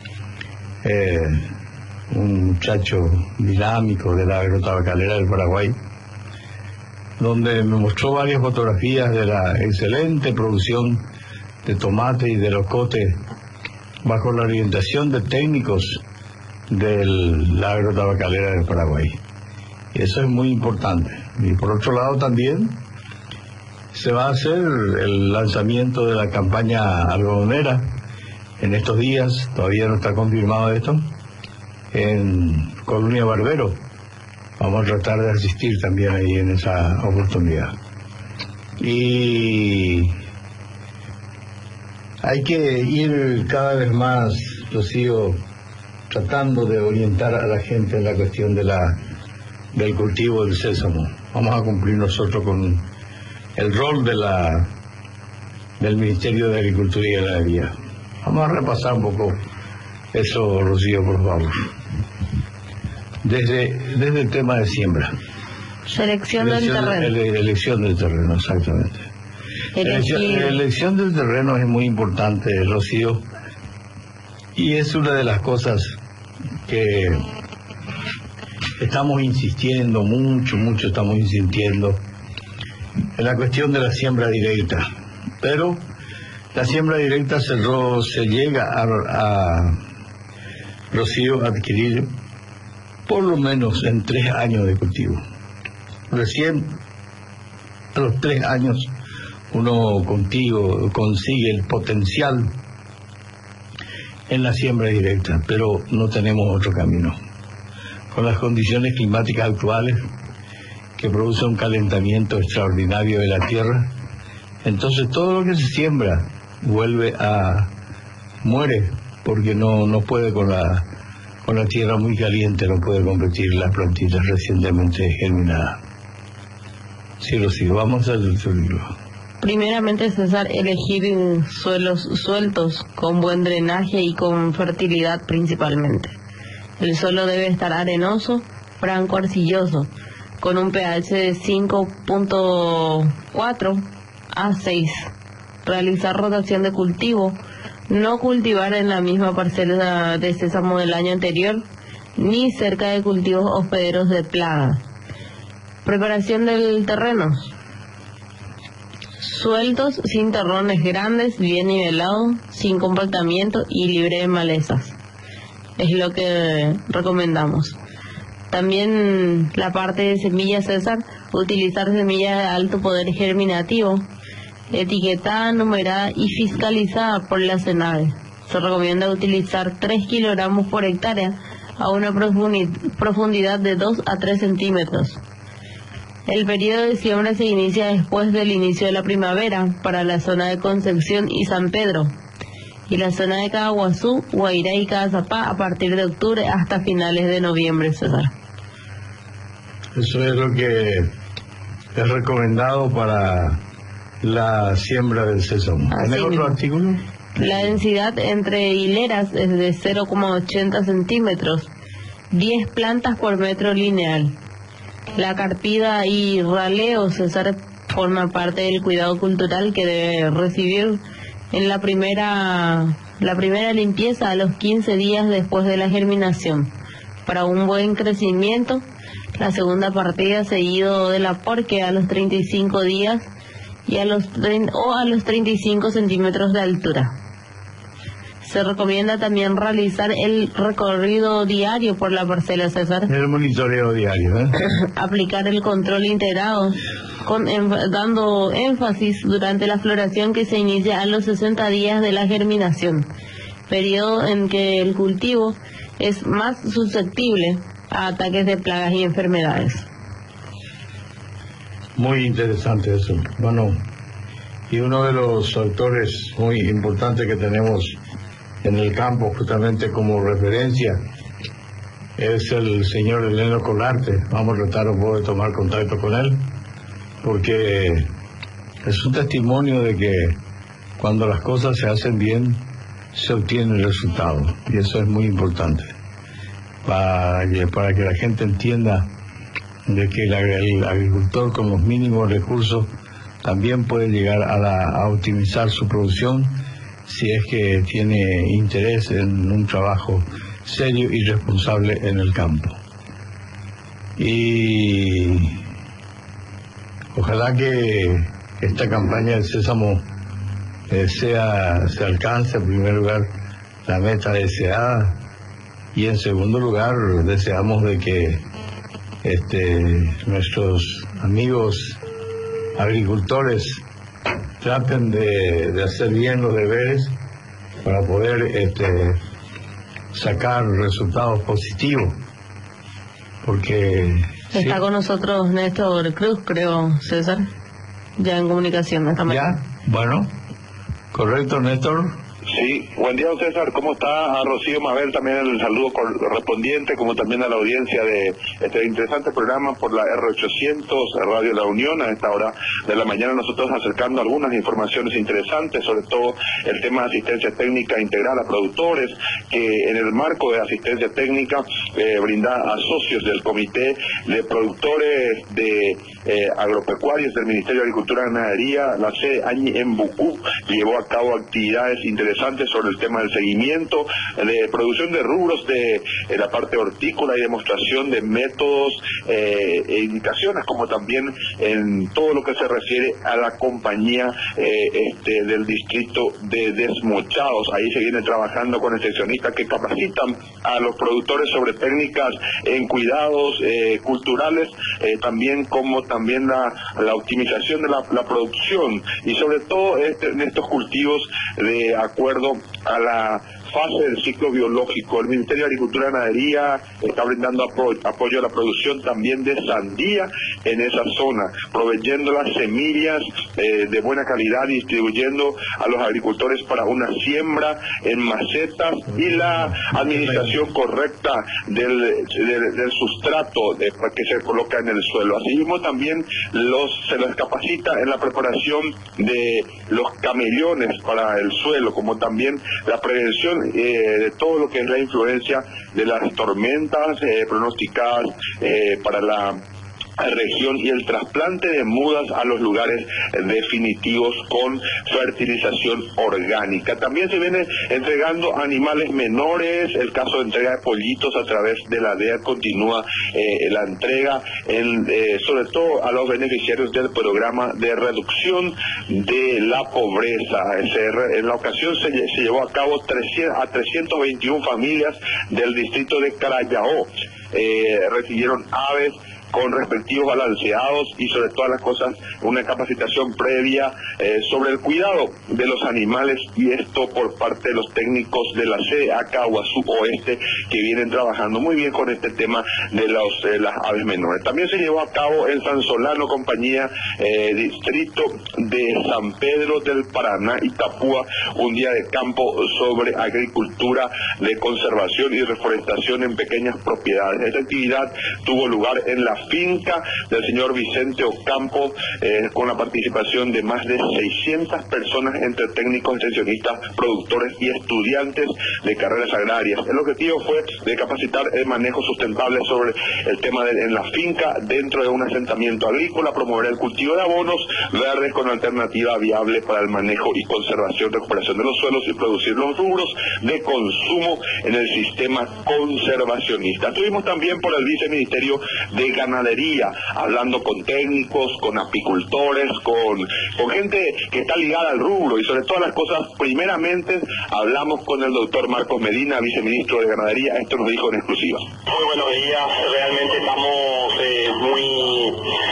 un muchacho dinámico de la agrotabacalera del Paraguay, donde me mostró varias fotografías de la excelente producción de tomate y de locote bajo la orientación de técnicos de la agrotabacalera del Paraguay. Y eso es muy importante. Y por otro lado también se va a hacer el lanzamiento de la campaña algodonera en estos días, todavía no está confirmado esto, en Colonia Barbero. Vamos a tratar de asistir también ahí en esa oportunidad. Y hay que ir cada vez más, lo sigo tratando de orientar a la gente en la cuestión del cultivo del sésamo. Vamos a cumplir nosotros con el rol del Ministerio de Agricultura y Ganadería. Vamos a repasar un poco eso, Rocío, por favor. Desde el tema de siembra. Selección del terreno. Elección del terreno, exactamente. La elección del terreno es muy importante, Rocío, y es una de las cosas que estamos insistiendo mucho estamos insistiendo en la cuestión de la siembra directa. Pero la siembra directa se llega a Rocío, a adquirir por lo menos en 3 años de cultivo. Recién a los 3 años uno consigue el potencial en la siembra directa, pero no tenemos otro camino. Con las condiciones climáticas actuales, que producen un calentamiento extraordinario de la tierra, entonces todo lo que se siembra muere, porque no puede con la tierra muy caliente, no puede competir las plantitas recientemente germinadas. Sí, Rocío, vamos a destruirlo. Primeramente, César, elegir suelos sueltos, con buen drenaje y con fertilidad principalmente. El suelo debe estar arenoso, franco arcilloso, con un pH de 5.4 a 6. Realizar rotación de cultivo, no cultivar en la misma parcela de sésamo del año anterior, ni cerca de cultivos hospederos de plaga. Preparación del terreno. Sueltos, sin terrones grandes, bien nivelados, sin compactamiento y libre de malezas. Es lo que recomendamos. También la parte de semillas, César, utilizar semillas de alto poder germinativo, etiquetada, numerada y fiscalizada por la SENAVE. Se recomienda utilizar 3 kilogramos por hectárea a una profundidad de 2 a 3 centímetros. El periodo de siembra se inicia después del inicio de la primavera para la zona de Concepción y San Pedro, y la zona de Caaguazú, Guairá y Cazapá a partir de octubre hasta finales de noviembre, César. Eso es lo que es recomendado para la siembra del sésamo. ¿Tenés otro artículo? La densidad entre hileras es de 0,80 centímetros, 10 plantas por metro lineal. La carpida y raleo, César, forma parte del cuidado cultural que debe recibir en la primera limpieza a los 15 días después de la germinación. Para un buen crecimiento, la segunda partida seguido de la porque a los 35 días y a los 35 centímetros de altura. Se recomienda también realizar el recorrido diario por la parcela, César. El monitoreo diario, ¿eh? Aplicar el control integrado, dando énfasis durante la floración que se inicia a los 60 días de la germinación, periodo en que el cultivo es más susceptible a ataques de plagas y enfermedades. Muy interesante eso. Bueno, y uno de los autores muy importantes que tenemos en el campo, justamente como referencia, es el señor Eleno Colarte. Vamos a tratar un poco de tomar contacto con él, porque es un testimonio de que cuando las cosas se hacen bien, se obtiene el resultado, y eso es muy importante, para que la gente entienda de que el agricultor con los mínimos recursos también puede llegar a optimizar su producción si es que tiene interés en un trabajo serio y responsable en el campo. Y ojalá que esta campaña del sésamo se alcance en primer lugar la meta deseada, y en segundo lugar deseamos de que nuestros amigos agricultores traten de hacer bien los deberes para poder sacar resultados positivos, porque Está con nosotros Néstor Cruz, creo, César, ya en comunicación esta mañana. Ya, bueno, correcto, Néstor. Sí, buen día, don César. ¿Cómo está? A Rocío Mabel también el saludo correspondiente, como también a la audiencia de este interesante programa por la R800, Radio La Unión. A esta hora de la mañana nosotros acercando algunas informaciones interesantes, sobre todo el tema de asistencia técnica integral a productores, que en el marco de asistencia técnica brinda a socios del Comité de Productores de Agropecuarios del Ministerio de Agricultura y Ganadería, la sede Añi en Bucú, llevó a cabo actividades interesantes sobre el tema del seguimiento de producción de rubros de la parte hortícola y demostración de métodos e indicaciones, como también en todo lo que se refiere a la compañía del distrito de Desmochados. Ahí se viene trabajando con extensionistas que capacitan a los productores sobre técnicas en cuidados culturales, también como también la optimización de la producción y sobre todo en estos cultivos de acuerdo a la fase del ciclo biológico. El Ministerio de Agricultura y Ganadería está brindando apoyo a la producción también de sandía en esa zona, proveyendo las semillas de buena calidad, distribuyendo a los agricultores para una siembra en macetas y la administración correcta del sustrato que se coloca en el suelo. Asimismo también se les capacita en la preparación de los camellones para el suelo, como también la prevención de todo lo que es la influencia de las tormentas pronosticadas para la región y el trasplante de mudas a los lugares definitivos con fertilización orgánica. También se viene entregando animales menores, el caso de entrega de pollitos a través de la DEA continúa la entrega sobre todo a los beneficiarios del programa de reducción de la pobreza. En la ocasión se llevó a cabo a 321 familias del distrito de Carayao. Recibieron aves con respectivos balanceados y sobre todas las cosas una capacitación previa sobre el cuidado de los animales, y esto por parte de los técnicos de la CEACA Guazú Oeste, que vienen trabajando muy bien con este tema de las aves menores. También se llevó a cabo en San Solano, compañía distrito de San Pedro del Paraná, Itapúa, un día de campo sobre agricultura de conservación y reforestación en pequeñas propiedades. Esta actividad tuvo lugar en la finca del señor Vicente Ocampo, con la participación de más de 600 personas entre técnicos, extensionistas, productores y estudiantes de carreras agrarias. El objetivo fue de capacitar el manejo sustentable sobre el tema en la finca dentro de un asentamiento agrícola, promover el cultivo de abonos verdes con alternativa viable para el manejo y conservación, recuperación de los suelos y producir los rubros de consumo en el sistema conservacionista. Estuvimos también por el Viceministerio de Ganadería, hablando con técnicos, con apicultores, con gente que está ligada al rubro, y sobre todas las cosas, primeramente hablamos con el doctor Marcos Medina, viceministro de Ganadería. Esto nos dijo en exclusiva. Muy buenos días, realmente estamos muy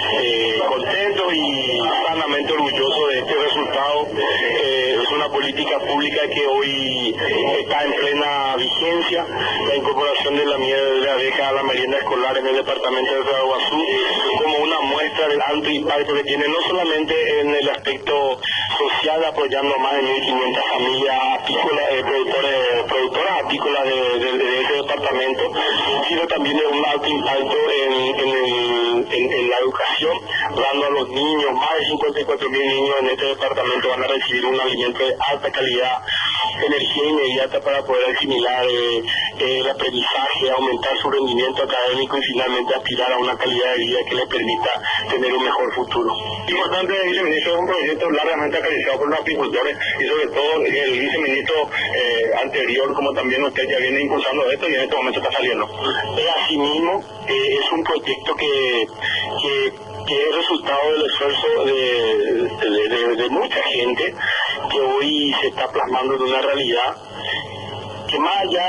contentos y sanamente orgullosos de este resultado. Es una política pública que hoy está en plena vigencia, la incorporación de la miel de abeja a la merienda escolar en el departamento de Guazú, como una muestra del alto impacto que tiene no solamente en el aspecto social, apoyando a más de 1.500 familias apícolas, productoras apícolas de ese departamento, sino también de un alto impacto en la educación, dando a los niños, más de 54.000 niños en este departamento van a recibir un alimento de alta calidad, energía inmediata para poder asimilar el aprendizaje, aumentar su rendimiento académico y finalmente aspirar a una calidad de vida que les permita tener un mejor futuro. Importante, el viceministro, es un proyecto largamente acariciado por los apicultores y sobre todo el viceministro anterior, como también usted ya viene impulsando esto y en este momento está saliendo. Asimismo, es un proyecto que es resultado del esfuerzo de mucha gente que hoy se está plasmando en una realidad que más allá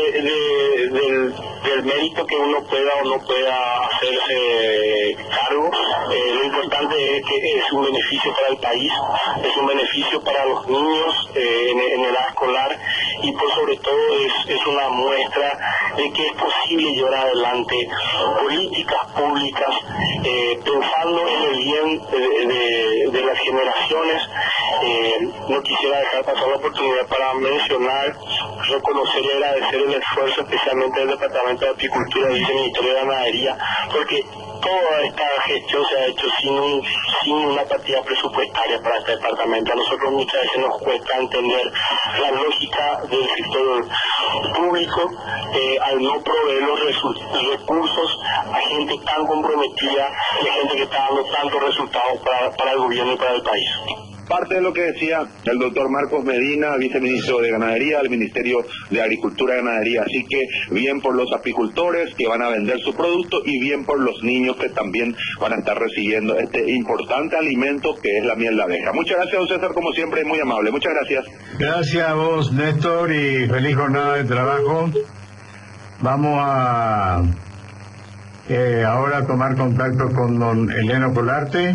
del mérito que uno pueda o no pueda hacerse cargo, lo importante es que es un beneficio para el país, es un beneficio para los niños en edad escolar y por sobre todo es una muestra de que es posible llevar adelante políticas públicas pensando en el bien de las generaciones. No quisiera dejar pasar la oportunidad para mencionar, reconocer y agradecer el esfuerzo especialmente del Departamento de Apicultura y del Ministerio de Ganadería, porque toda esta gestión se ha hecho sin una partida presupuestaria para este departamento. A nosotros muchas veces nos cuesta entender la lógica del sector público al no proveer los recursos a gente tan comprometida y a gente que está dando tantos resultados para el gobierno y para el país. Parte de lo que decía el doctor Marcos Medina, viceministro de Ganadería del Ministerio de Agricultura y Ganadería. Así que bien por los apicultores que van a vender su producto y bien por los niños que también van a estar recibiendo este importante alimento que es la miel de abeja. Muchas gracias, don César, como siempre, muy amable. Muchas gracias. Gracias a vos, Néstor, y feliz jornada de trabajo. Vamos a ahora tomar contacto con don Eleno Colarte.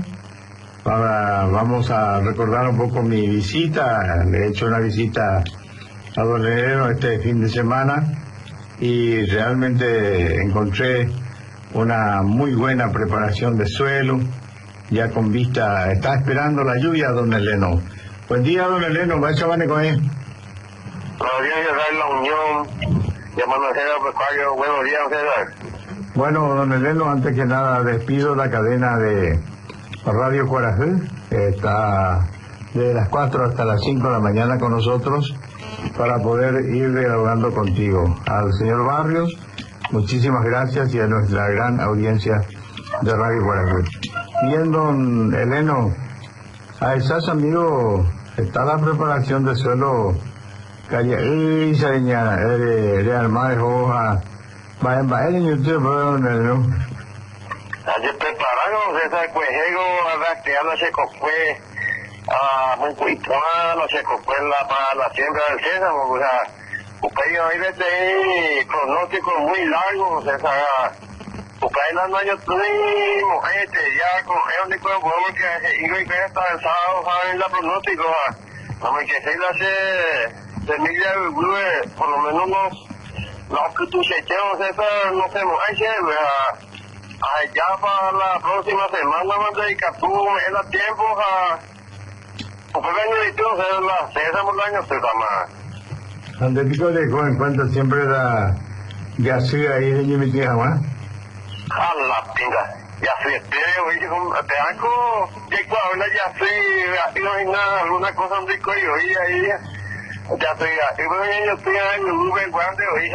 Vamos a recordar un poco mi visita. Le he hecho una visita a don Eleno este fin de semana y realmente encontré una muy buena preparación de suelo, ya con vista. Está esperando la lluvia, don Eleno. Buen día, don Eleno. ¿Va a echarme con él? Buenos días, César, la Unión. Llamando a César Pecuario. Buenos días, César. Bueno, don Eleno, antes que nada despido la cadena de Radio Corazón. Está de las 4 hasta las 5 de la mañana con nosotros para poder ir dialogando contigo. Al señor Barrios, muchísimas gracias, y a nuestra gran audiencia de Radio Corazón. Bien, don Eleno, a esas, amigo, está la preparación de suelo calle y seña de armar de hoja. Va en YouTube, don Eleno. Ayer prepararon esa cuejego a la Checofue, a Moncuituá, la Checofue para la siembra del sésamo. O sea, usted hoy desde pronóstico muy largo, o sea, usted en los años tuvimos ya con el único pueblo que está avanzado, saben la pronóstico, como que se hace semilla de blue, por lo menos los que tú chequeos, no se mueven, allá para la próxima semana más de Icatú me da tiempo a un pequeño editor de la sésamo el año más. Andetico de en cuenta siempre la gasía ahí de mi tía más. A la pinga, ya sé, te hago que cuando ya sé, no hay nada, alguna cosa donde coy hoy ahí, ya sé, yo estoy en el lugar grande hoy,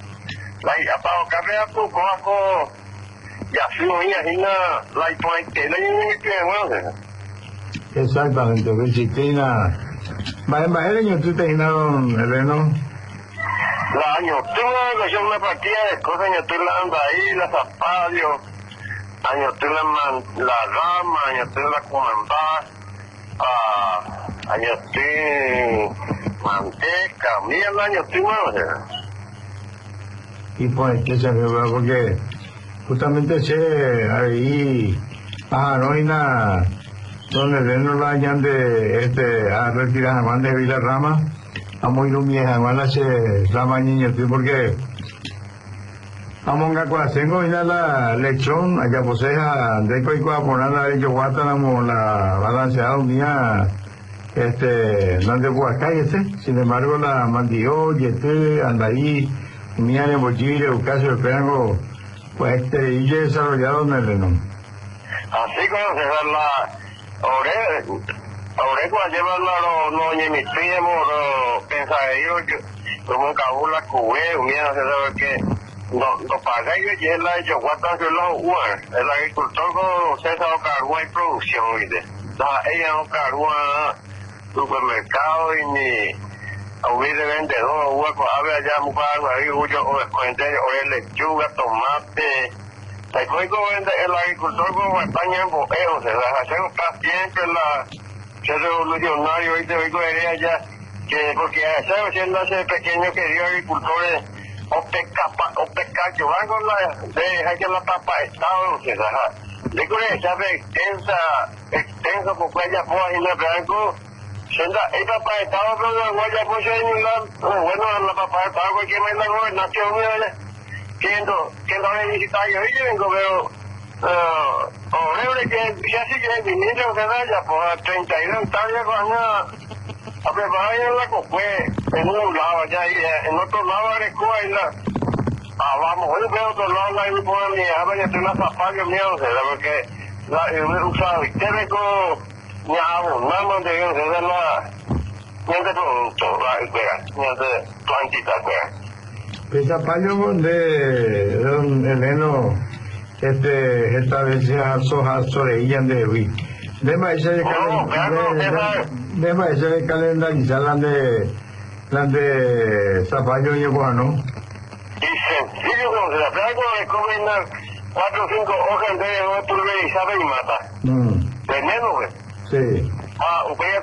la para carrera tu cojo. Ya sí, imagina la hipoteca y exactamente, Vichistina. ¿Va en año tú te imaginas, don Eleno? La año tú me una partida de cosas, año tú la anda ahí, la zapadio, año tú la rama, año tú la comandá, año tú manteca, mira, año tú no. Y pues que se me va porque justamente ahí no hay nada donde Eleno la hayan de a retirar a Juan de Vilarrama a muy lumieja Juan la se rama niño porque a monga cuacengo y la lechón allá poseja de coicoa poner la de Yoguatanamo la balanceada un día no de Huacay sin embargo la mandió y anda ahí mía de bochille o caso de perango. Pues y yo he desarrollado en el Eleno. Así como se da la oreja, lleva los ñemitíamos, los pensadillos, como cabula cubé, mira, se sabe que no paga y es la de Yoguatan que los uan, el agricultor con César Ocarúa y producción, ¿viste? Ella no carúa supermercado y ni hubiera vendedor, hueco, ave allá, mujer, ahí, huyo, o lechuga, tomate. El agricultor como España en boeo, o sea, hacemos siempre ser revolucionario, y te oigo allá, que porque siendo ese pequeño querido agricultores, o pescar, yo hago deja que la papa estado, o sea, digo, esa extensa, porque ella fue ahí en el blanco, El papá estaba con la guardia pues bueno, la papá estaba cualquier vez en la gobernación que no necesita yo y vengo veo horrible que ya sí que viniendo que ya por 32 años con a preparar en la copé en un lado allá y en otro lado agrecoa vamos, hoy veo otro lado ahí me ponen mi hija y estoy en la zapalla mío, porque he usado histérico ni abundamos de Dios, es la niente producto, niente plantita, El zapallo de don Eleno, esta vez se soreillan de hoy. Dema ese de calendarizar las de zapallo y guano. Y sencillo, como se la pega cuando le comen 4 o 5 hojas de pulverizada y mata. Veneno, güey. Sí. Usted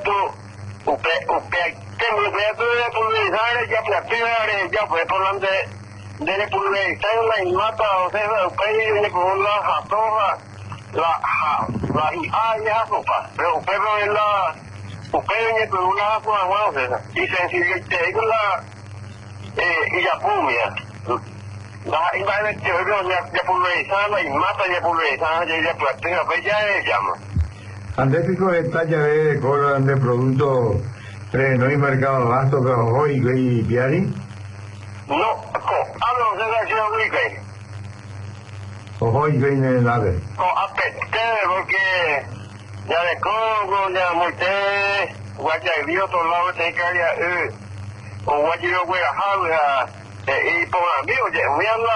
de pulverizar ya platea, ya pues por delante de pulverizar la y mata, o sea, usted viene con la jatoja, la ya sopa, pero usted no es usted viene con una jatoja, o sea, y sencillo, te digo y ya pumia. La imagen que veo ya pulverizada y mata ya pulverizada, ya platea, pues ya llama. Andéfico está ya de cobran de productos no hay mercado abasto que hoy y piari. No, hablo de la ciudad única. Hoy viene el ave. Apete, porque ya de Congo, ya muerte, guaya de otro lado te caía, o guaya de Guajajá, y por amigos, ya voy a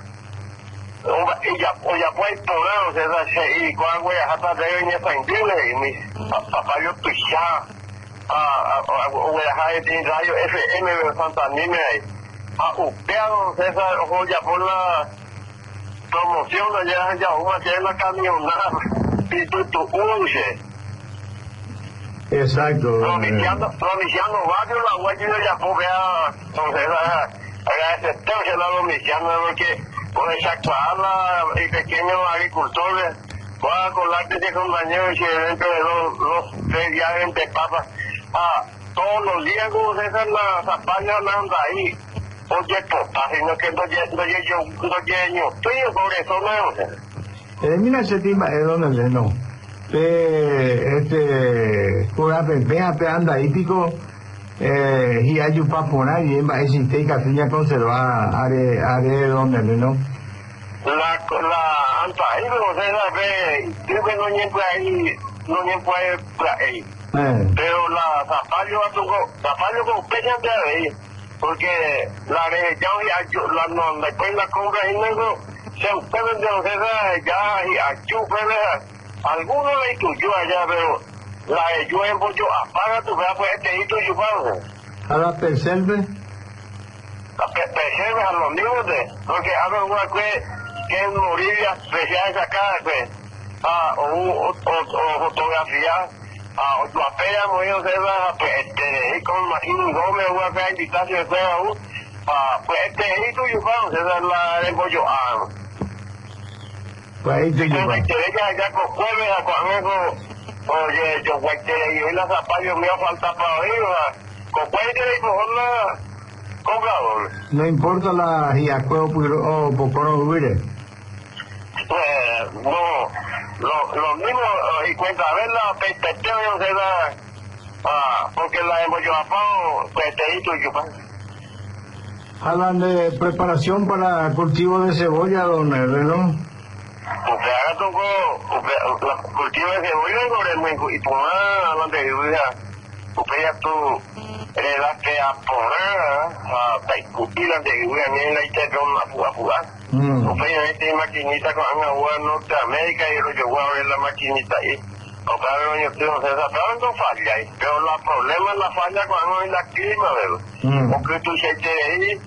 ya puede poner, o sea, y cuando voy a estar de en esta indígena, y mis papayos pichá, voy a dejar de radio FM de Santa Nina, upeado, César, ojo, ya por la promoción, ya una que es la camionada, y tu unce. Exacto. Pronunciando varios, la guayina ya povea, entonces, agradecer la domiciana, porque por exactuarla y pequeños agricultores pueda acordarte de compañeros y dentro de los 3 días de papas todos los días como se hacen las zapatas anda ahí porque sino que no llego por eso no mira ese tema es donde no cura pepea anda ahí pico y hay un paponar y es sintética fiña conservada are donde no la antaído o sea creo que no puede ahí pero la zapallo con peña de ahí porque la región después la compra y luego se pueden de los ya y algunos le incluyó allá pero la de yo en pollo apaga tu vea pues hito y chupado a la perselve a los niños porque habla una que en Bolivia especial sacada pues o fotografía la pega muy o sea pues con Martín Gómez una pega invitación de aún pues hito y chupado esa es la de pollo pues hito y chupado ya con jueves a Juanejo. Oye, yo voy a ir la zapallo mío falta para oír, con cualquier y por comprador. No importa la giacueo o pocono huire. Pues, no, lo mismo, y cuenta, a ver la perspectiva, no se da, porque la hemos yo apagado, pues te hizo y chupar. Hablan de preparación para cultivo de cebolla, don Herrero. Usted haga tu cultivo de cebolla y por hablan de lluvia, usted ya tú heredaste a poner, a discutir de lluvia, ni en la historia a jugar. Usted ya tiene maquinita con agua en Norteamérica y lo llevó a ver la maquinita ahí. O cada año no se sabe no falla ahí, pero el problema es la falla cuando hay la clima, ¿verdad? Porque tú se te ahí,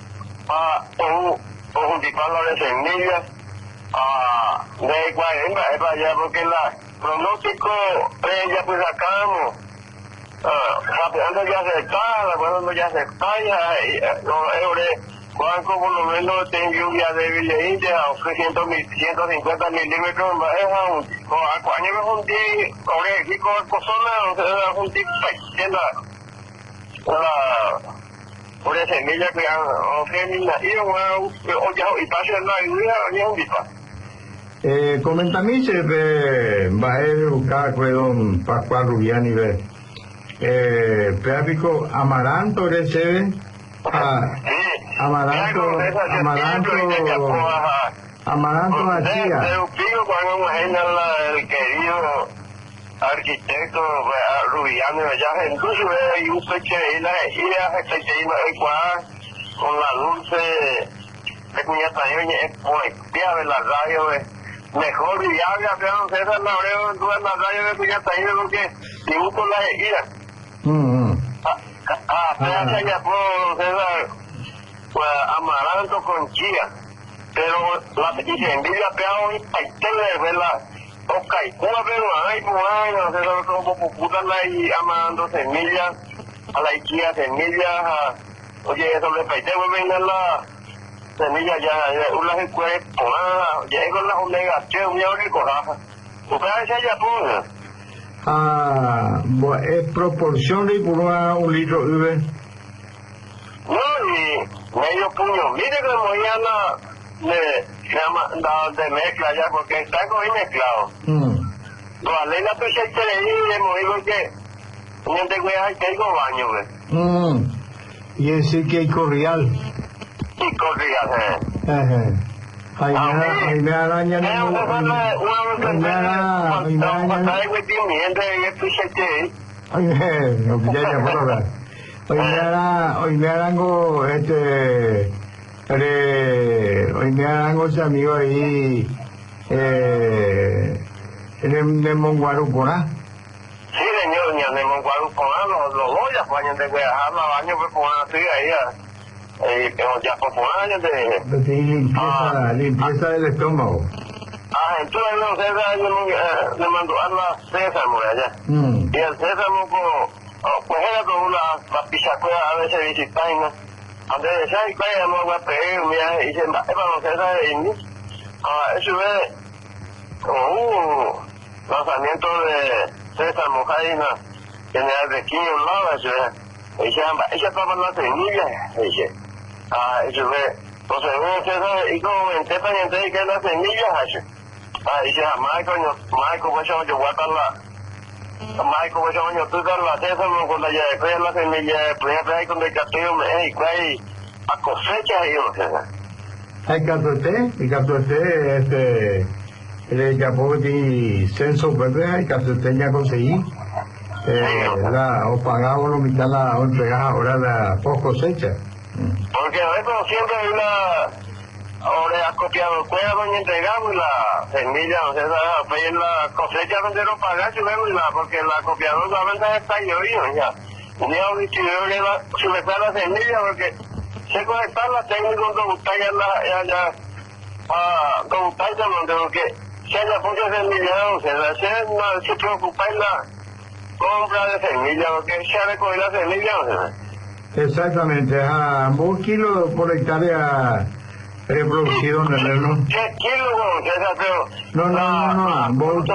o un disparo de semillas, de 40 es para allá porque el pronóstico ya pues sacamos cuando ya se está cuando ya se falla Juanco por lo menos tiene lluvia débil de India, 150 milímetros, con años me junté, con el equipo de Cozona, junté por esa semilla que han nacido, y pasa en la lluvia, ni un dispa. Coméntame, va a buscar con Pascual Rubiani, Péapico, Amaranto, recibe. Amaranto García. El querido arquitecto Rubiano allá en Dulce y un peche y la con la dulce de Cuñataño de la radio mejor viable a César Laureo en la radio de Cuñataño porque dibujo la equidad. Ya puedo César Amaranto con chía, pero la envidia pegado y paitele de la Ocaicua, pero ay, no sé, como putas y Amaranto semillas, a la chía semillas, oye, eso le paitele, venga la semilla ya, una escuela, ya con la omega, che, un y coraza. ¿Usted ya pudo? Es proporción de por un litro de no, y medio puño. Mire que mañana de mezcla ya, porque está con mezclado. La ley la pesa el teléfono y me digo que no te voy a hacer baño, y decir que hay corrial. Y corrial, Ay, me araña hoy me arango hoy me arango ese amigo ahí en el Monguaruconá. Sí, señor, en el Monguaruconá los voy a bañar de dejar la baño pues con así ahí ya popular de limpieza del estómago. Entonces no César le mandó a la sésamo allá y el sésamo pues era como la pichacuela a veces visitan antes de esa y vaya no a pedir y se va a César eso es como un lanzamiento de sésamo Jaina en el requillo lado eso es ella estaba la semilla eso es entonces César y como en Tepa y entonces que las semillas dice Michael pues yo guarda Michael pues yo tú das la sésamo con la ya la semilla pues ahí con el castillo me a cosecha y no César hay catote el capó de censo verde hay catote ya conseguí o pagamos la mitad la o entregamos ahora la post cosecha. Porque a veces siempre hay ahora ha copiado cueva donde entregamos y la semilla, o sea, la cosecha donde no pagas y luego porque la copiadora solamente está lloviendo ya. Un día si me está la semilla porque sé conectar la técnica con gustar ya con gustar porque si hay muchas semillas, o sea, se preocupa en la compra de semillas, porque se ha recogido la semilla, o sea. Exactamente, a 2 kilos por hectárea reproducido en el reloj. ¿Qué kilos son? No, 2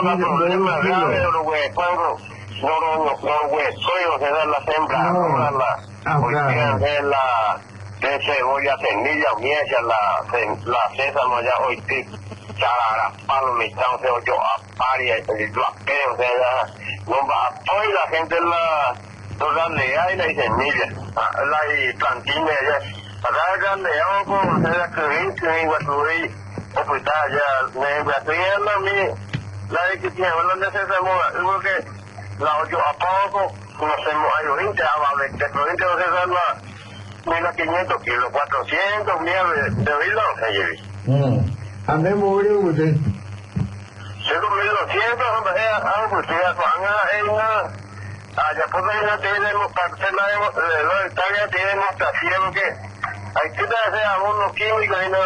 la sembra, de cebolla, semilla, miel, la sésamo ya hoy cara, palo, mitad, o sea, yo aparia, la pena, o sea, no va, hoy la gente la lea y la semilla, la plantina, acá grande, ya vamos a hacer la creencia, en Guaturí, pues ya, me estoy viendo a mí, la de que tiene, ¿dónde se mueve? Digo que la 8 a poco, conocemos a 20, de provincia de César, 1.500 kilos, 400, de vida, no se lleve. ¿Ande mover usted? 5.200, allá por la tenemos parcela de los hectáreas, tiene demostración que hay que hacer abonos químicos y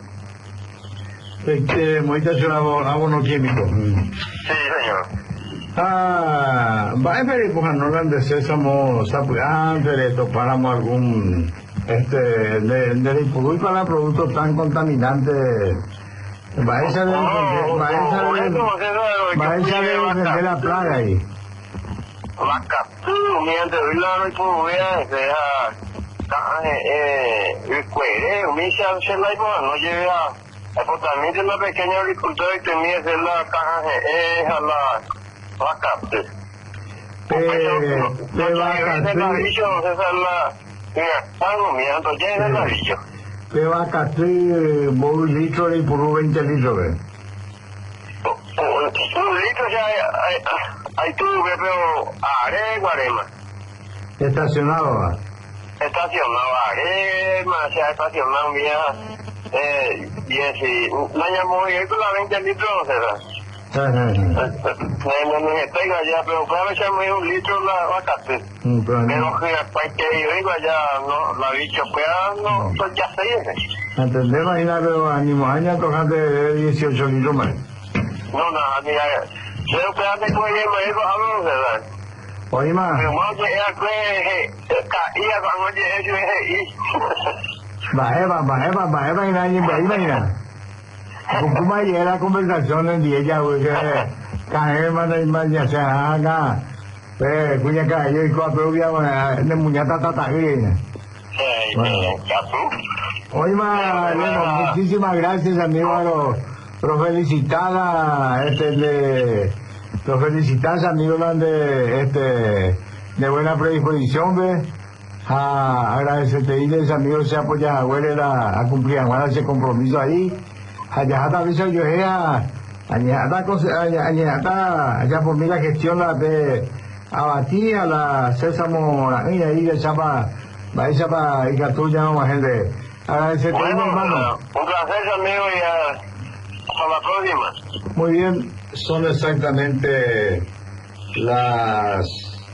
no se da. Muestra abono químico. Sí, señor. Va a ver, pues no grande sésamo, antes topáramos algún, de Ipurú para productos tan contaminantes. Va a esa de defender la plaga ahí. Vaca, mientras hoy la no puedo ver, no lleve a también de la pequeña agricultura y tenía que la caja a la vaca. ¿Qué vaca tú, un litro y por 20 litros? Un litro ya hay tuve, pero arema. Estacionado, ¿va? Estacionado arema, se ha estacionado mía, y así, no llamó y con la 20 litros, ¿verdad? No estoy allá, pero cada vez echarme un litro la vacate. Pero que después que yo digo allá, no, la bicho, pues no, pues ya se dice. ¿Entendés? Imagínate los ánimos, años tocante de 18 litros más. No, mira, se lo que hace con el médico, hablo, ¿verdad? Oye, más. Pero no llegué a que caía cuando llegué Baje, imagina. ¿Cómo ayer la conversación en día ya, güey? Que más ya se haga. Cuña calle y cuatro días, de muñata tataje. Oye, más, muchísimas gracias, amigo, lo felicitada, lo felicitas, amigo, de buena predisposición, ¿ves? Agradecerte y les amigos se apoyan a huele a cumplir ese compromiso ahí. Allá está aviso yo allá por mí la gestión la de abatí a la sésamo la niña ahí de chapa y catulla no más gente. Agradecerte, hermano. Un placer, amigo, y hasta la próxima. Muy bien, son exactamente las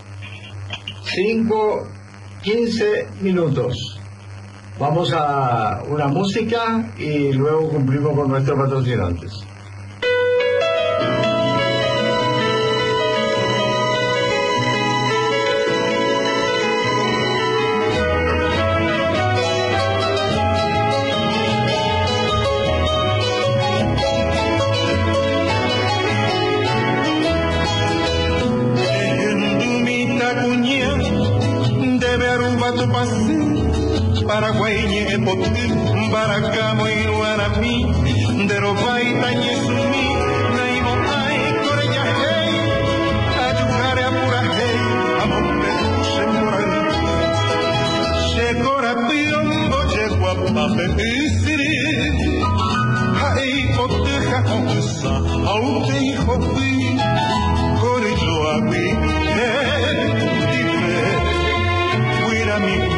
5:15. Vamos a una música y luego cumplimos con nuestros patrocinantes. Paraguay, Potí, Baracamo y Guaramí, de Robaita y Sumí, Naimo, Ay, Corella, Hey, Ayucare, Apura, Hey, Amor, Semoral, Segora, Piombo, Yeguapa, Pepisiri, Ay, Poteja, Onsa, Aute, Hijo, Pi, Corillo, Abi, Dime, Cuida mi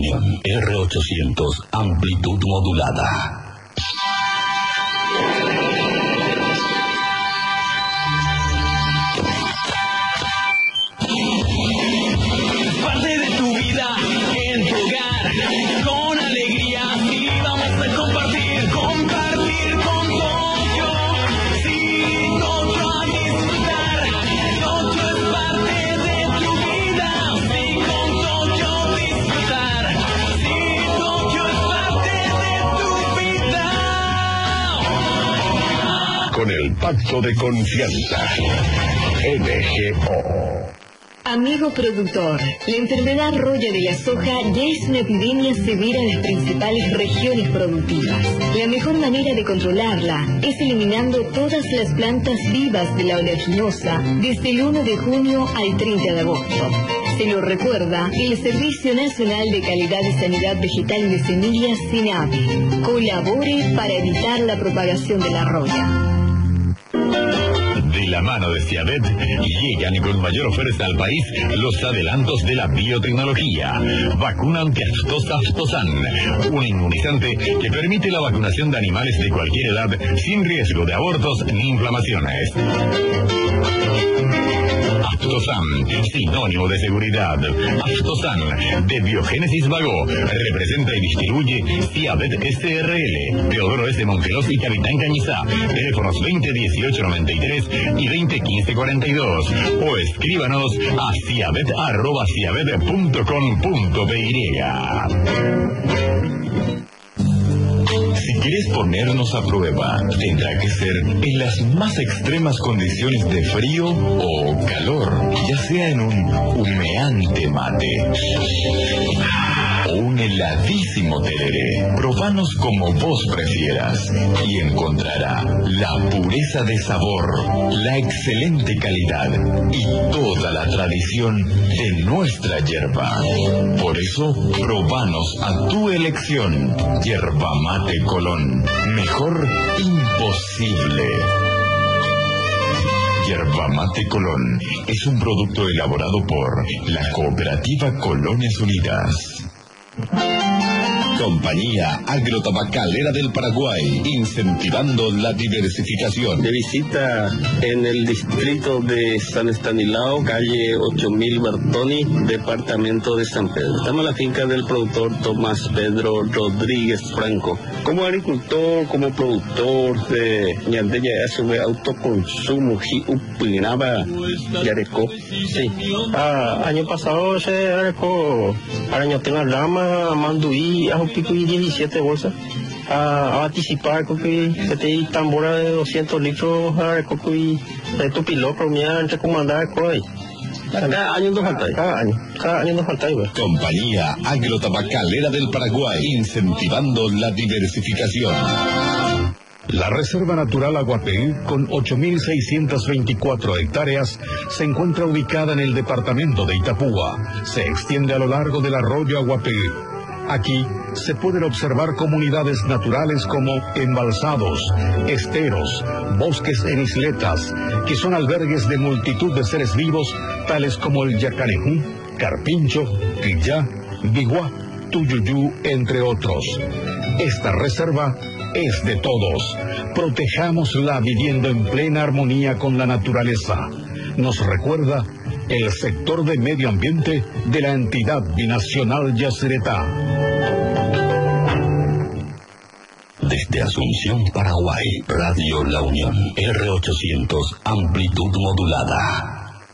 Unión, R800, amplitud modulada. Parte de tu vida en tu hogar, con alegría sí vamos a compartir con Tocho, sí, Tocho a disfrutar. Tocho es parte de tu vida, sí, con Tocho disfrutar. Sí, Tocho es parte de tu vida. Con el pacto de confianza, NGO. Amigo productor, la enfermedad roya de la soja ya es una epidemia severa en las principales regiones productivas. La mejor manera de controlarla es eliminando todas las plantas vivas de la oleaginosa desde el 1 de junio al 30 de agosto. Se lo recuerda el Servicio Nacional de Calidad de Sanidad Vegetal y de Semillas, SENAVE. Colabore para evitar la propagación de la roya. De la mano de Ciavet llegan con mayor oferta al país los adelantos de la biotecnología. Vacuna antiaftosa Aftosan, un inmunizante que permite la vacunación de animales de cualquier edad sin riesgo de abortos ni inflamaciones. Aftosan, sinónimo de seguridad. Aftosan, de Biogénesis Vago, representa y distribuye Ciavet SRL, Teodoro S. Monteros y Capitán Cañizá. Teléfonos 2018-93 y 2015-42. O escríbanos a ciavet@ciavet.com.py. Si quieres ponernos a prueba, tendrá que ser en las más extremas condiciones de frío o calor, ya sea en un humeante mate o un heladísimo tereré. Probanos como vos prefieras y encontrará la pureza de sabor, la excelente calidad y toda la tradición de nuestra yerba. Por eso, probanos a tu elección. Yerba Mate Colón. Mejor imposible. Yerba Mate Colón es un producto elaborado por la Cooperativa Colonias Unidas. Compañía Agrotabacalera del Paraguay, incentivando la diversificación. De visita en el distrito de San Estanislao, calle 8000 Bertoni, departamento de San Pedro. Estamos en la finca del productor Tomás Pedro Rodríguez Franco. Como agricultor, como productor de ñandeya de autoconsumo, upinaba yareco. Sí. Año pasado se areco arañatena rama, manduí, pico y 17 bolsas a participar con que se tambora de 200 litros a y de tu piloto mía entre comandar coi. Cada año nos falta. Cada año nos falta. Compañía Agrotabacalera del Paraguay, incentivando la diversificación. La Reserva Natural Aguapé, con 8.624 hectáreas, se encuentra ubicada en el departamento de Itapúa. Se extiende a lo largo del arroyo Aguapé. Aquí se pueden observar comunidades naturales como embalsados, esteros, bosques en isletas, que son albergues de multitud de seres vivos, tales como el yacanejú, carpincho, tillá, biguá, tuyuyú, entre otros. Esta reserva es de todos. Protejámosla viviendo en plena armonía con la naturaleza. Nos recuerda el sector de medio ambiente de la entidad binacional Yacyretá. Desde Asunción, Paraguay, Radio La Unión, R800, amplitud modulada.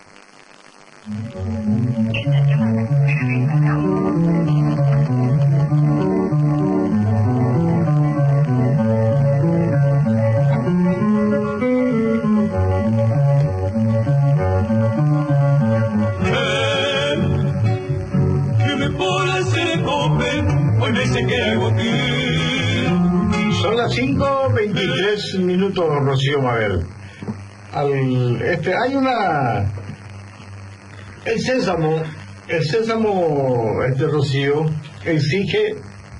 Son las 5:23 minutos, Rocío Mabel. Hay una... El sésamo, Rocío, exige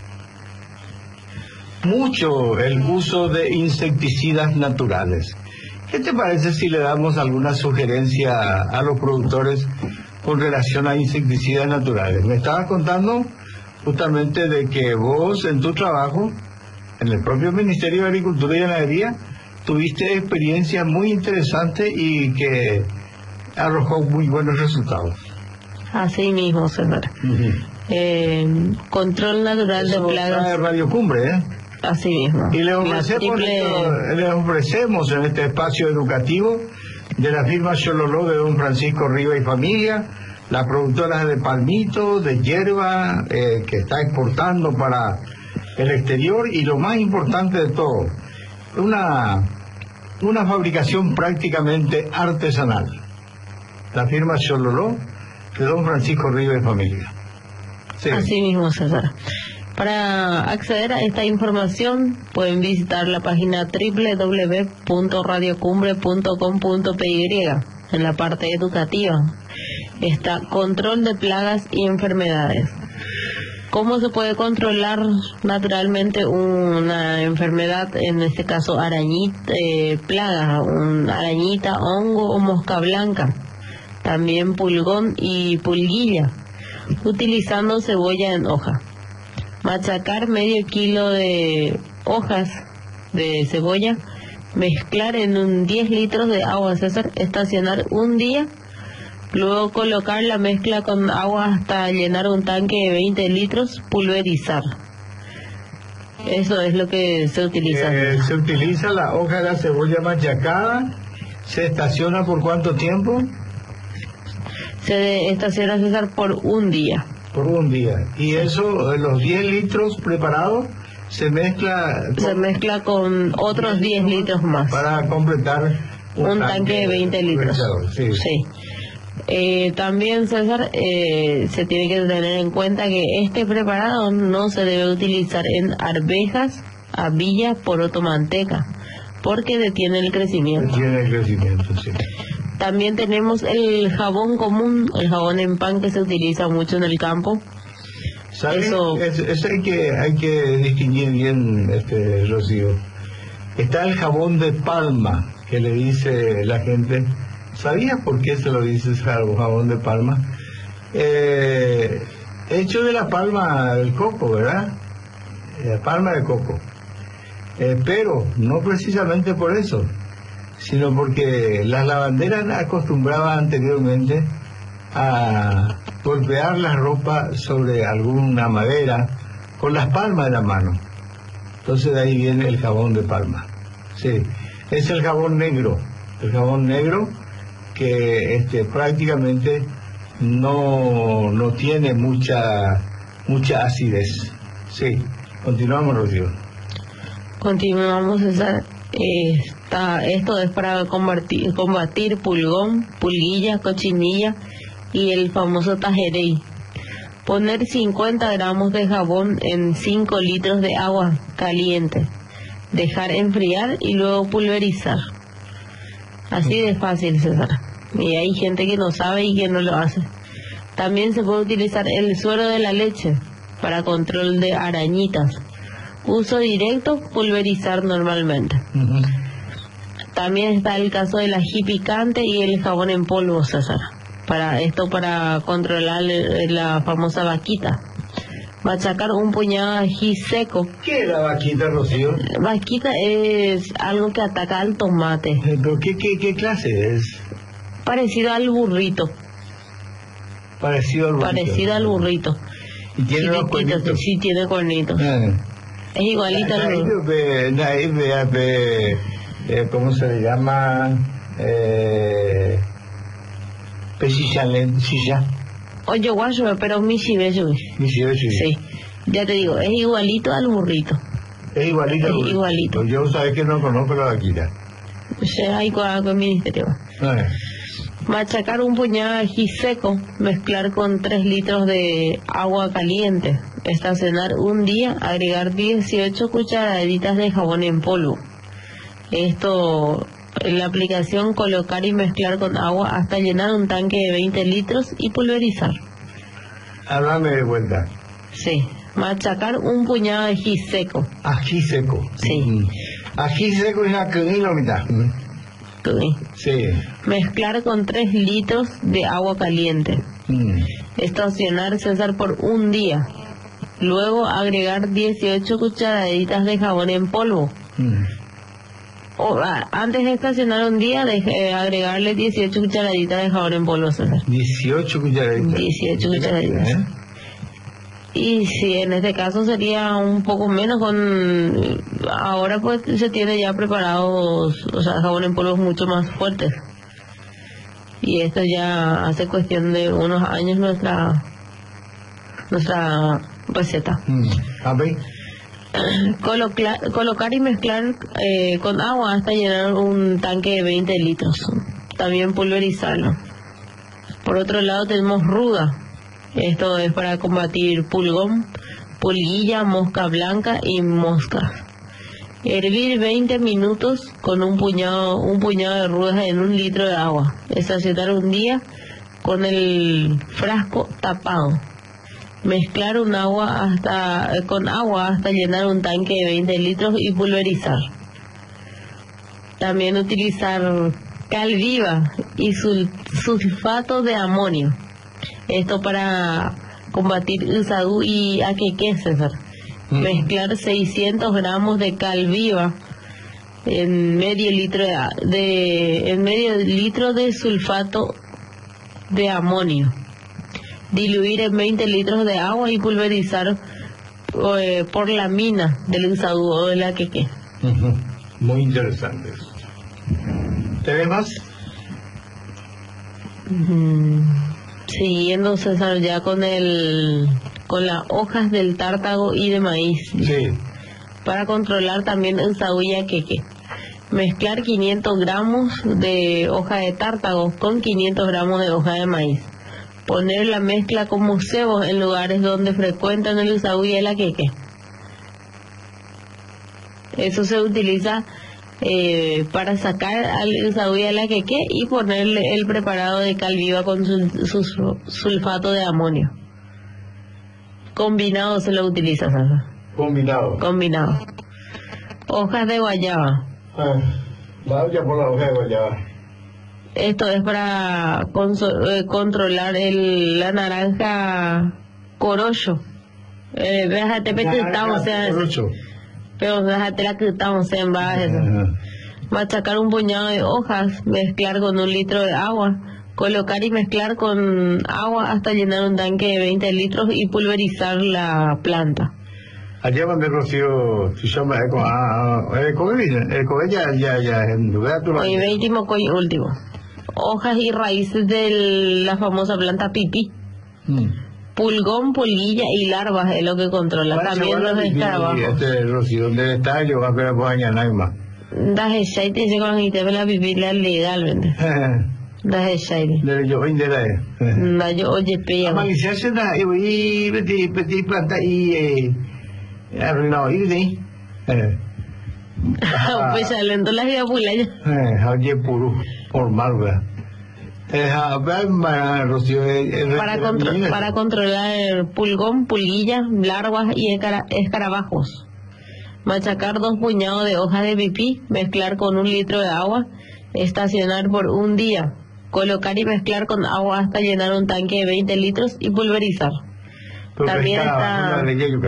mucho el uso de insecticidas naturales. ¿Qué te parece si le damos alguna sugerencia a los productores con relación a insecticidas naturales? Me estabas contando justamente de que vos en tu trabajo, en el propio Ministerio de Agricultura y Ganadería, tuviste experiencias muy interesantes y que arrojó muy buenos resultados. Así mismo, César. Control natural de plagas. De Radio Cumbre, ¿eh? Así mismo. Y les ofrecemos en este espacio educativo de la firma Xololó de don Francisco Riva y familia, las productoras de palmito, de hierba, que está exportando para el exterior, y lo más importante de todo, una fabricación prácticamente artesanal. La firma Xololó de don Francisco Riva y familia. Sí. Así mismo, César. Para acceder a esta información pueden visitar la página www.radiocumbre.com.py. En la parte educativa está control de plagas y enfermedades. ¿Cómo se puede controlar naturalmente una enfermedad, en este caso arañita, plaga, arañita, hongo o mosca blanca? También pulgón y pulguilla, utilizando cebolla en hoja. Machacar medio kilo de hojas de cebolla, mezclar en 10 litros de agua, César, estacionar un día, luego colocar la mezcla con agua hasta llenar un tanque de 20 litros, pulverizar. Eso es lo que se utiliza. Se utiliza la hoja de la cebolla machacada. ¿Se estaciona por cuánto tiempo? Se estaciona, César, por un día. Por un día. Y eso, los 10 litros preparados, se mezcla con otros 10 litros más. Para completar un tanque de 20 litros. Sí. También, César, se tiene que tener en cuenta que este preparado no se debe utilizar en arvejas, avillas, poroto, manteca, porque detiene el crecimiento. Sí. También tenemos el jabón común, el jabón en pan, que se utiliza mucho en el campo. Eso hay que distinguir bien, Rocío. Está el jabón de palma, que le dice la gente. ¿Sabías por qué se lo dice jabón de palma? Hecho de la palma del coco, ¿verdad? La palma de coco. Pero no precisamente por eso, sino porque las lavanderas acostumbraban anteriormente a golpear la ropa sobre alguna madera con las palmas de la mano. Entonces de ahí viene el jabón de palma. Sí, es el jabón negro que prácticamente no tiene mucha acidez. Sí, continuamos, Rocío. Continuamos, César. Esto es para combatir pulgón, pulguilla, cochinilla y el famoso tajerey. Poner 50 gramos de jabón en 5 litros de agua caliente, dejar enfriar y luego pulverizar. Así de fácil, César. Y hay gente que no sabe y que no lo hace. También se puede utilizar el suero de la leche para control de arañitas. Uso directo, pulverizar normalmente. También está el caso del ají picante y el jabón en polvo, César. Para controlar la famosa vaquita. Machacar un puñado de ají seco. ¿Qué es la vaquita, Rocío? Vaquita es algo que ataca al tomate. ¿Pero qué clase es? Parecido al burrito. Parecido al burrito. ¿Y tiene los cuernitos? Sí, tiene cuernitos. Es igualito al burrito. ¿Cómo se le llama? Pesilla. Oye, guayo, pero Michi. Sí, ya te digo, es igualito al burrito. Es igualito al burrito. Igualito. Pues yo sabes que no conozco la vaquita. Hay con el ministerio. Machacar un puñado de ají seco, mezclar con 3 litros de agua caliente, estacionar un día, agregar 18 cucharaditas de jabón en polvo. Esto, en la aplicación, colocar y mezclar con agua hasta llenar un tanque de 20 litros y pulverizar. Háblame de vuelta. Sí, machacar un puñado de ají seco. Ají seco. Sí. Ají seco es la mitad. Sí. Mezclar con 3 litros de agua caliente. Estacionar, César, por un día. Luego agregar 18 cucharaditas de jabón en polvo. Antes de estacionar un día, agregarle 18 cucharaditas de jabón en polvo, César. 18 cucharaditas. 18 cucharaditas. Y si en este caso sería un poco menos ahora pues se tiene ya preparados, o sea, jabón en polvo mucho más fuertes. Y esto ya hace cuestión de unos años nuestra receta. Colocar y mezclar con agua hasta llenar un tanque de 20 litros. También pulverizarlo. Por otro lado tenemos ruda. Esto es para combatir pulgón, pulguilla, mosca blanca y moscas. Hervir 20 minutos con un puñado de rudas en 1 litro de agua. Estacionar un día con el frasco tapado. Mezclar con agua hasta llenar un tanque de 20 litros y pulverizar. También utilizar cal viva y sulfato de amonio. Esto para combatir Usadú y Aqueque, César. Mezclar 600 gramos de cal viva en medio litro de sulfato de amonio. Diluir en 20 litros de agua y pulverizar por la mina del Usadú o del Aqueque. Muy interesante. ¿Tenés más? Siguiendo, César, ya con las hojas del tártago y de maíz. Sí. Para controlar también el Usadú y Aqueque. Mezclar 500 gramos de hoja de tártago con 500 gramos de hoja de maíz. Poner la mezcla como cebos en lugares donde frecuentan el Usadú y el Aqueque. Eso se utiliza para sacar al Usadú y al Aqueque y ponerle el preparado de cal viva con su sulfato de amonio. Combinado se lo utiliza, Sasa. Combinado. Hojas de guayaba. Vaya por la hoja de guayaba. Esto es para controlar la naranja corocho. Déjate la que estamos en base. Machacar un puñado de hojas, mezclar con 1 litro de agua, colocar y mezclar con agua hasta llenar un tanque de 20 litros y pulverizar la planta. Ayer mandé Rocío, Hoy último. Hojas y raíces de la famosa planta pipí. Pulgón, pulguilla y larvas es lo que controla. También los escarabajos. Rocío, ¿dónde está? Yo voy a ver por allá, nada más. Das hechaite se con la pipí legalmente. Das hechaite. Yo vende la. Yo oye pilla. Amanece na y petit planta y arruinado y pues saliendo las de pulaya. Oye puro por malva. Para controlar pulgón, pulguilla, larvas y escarabajos. Machacar 2 puñados de hojas de pipí, mezclar con 1 litro de agua, estacionar por un día, colocar y mezclar con agua hasta llenar un tanque de 20 litros y pulverizar. También está...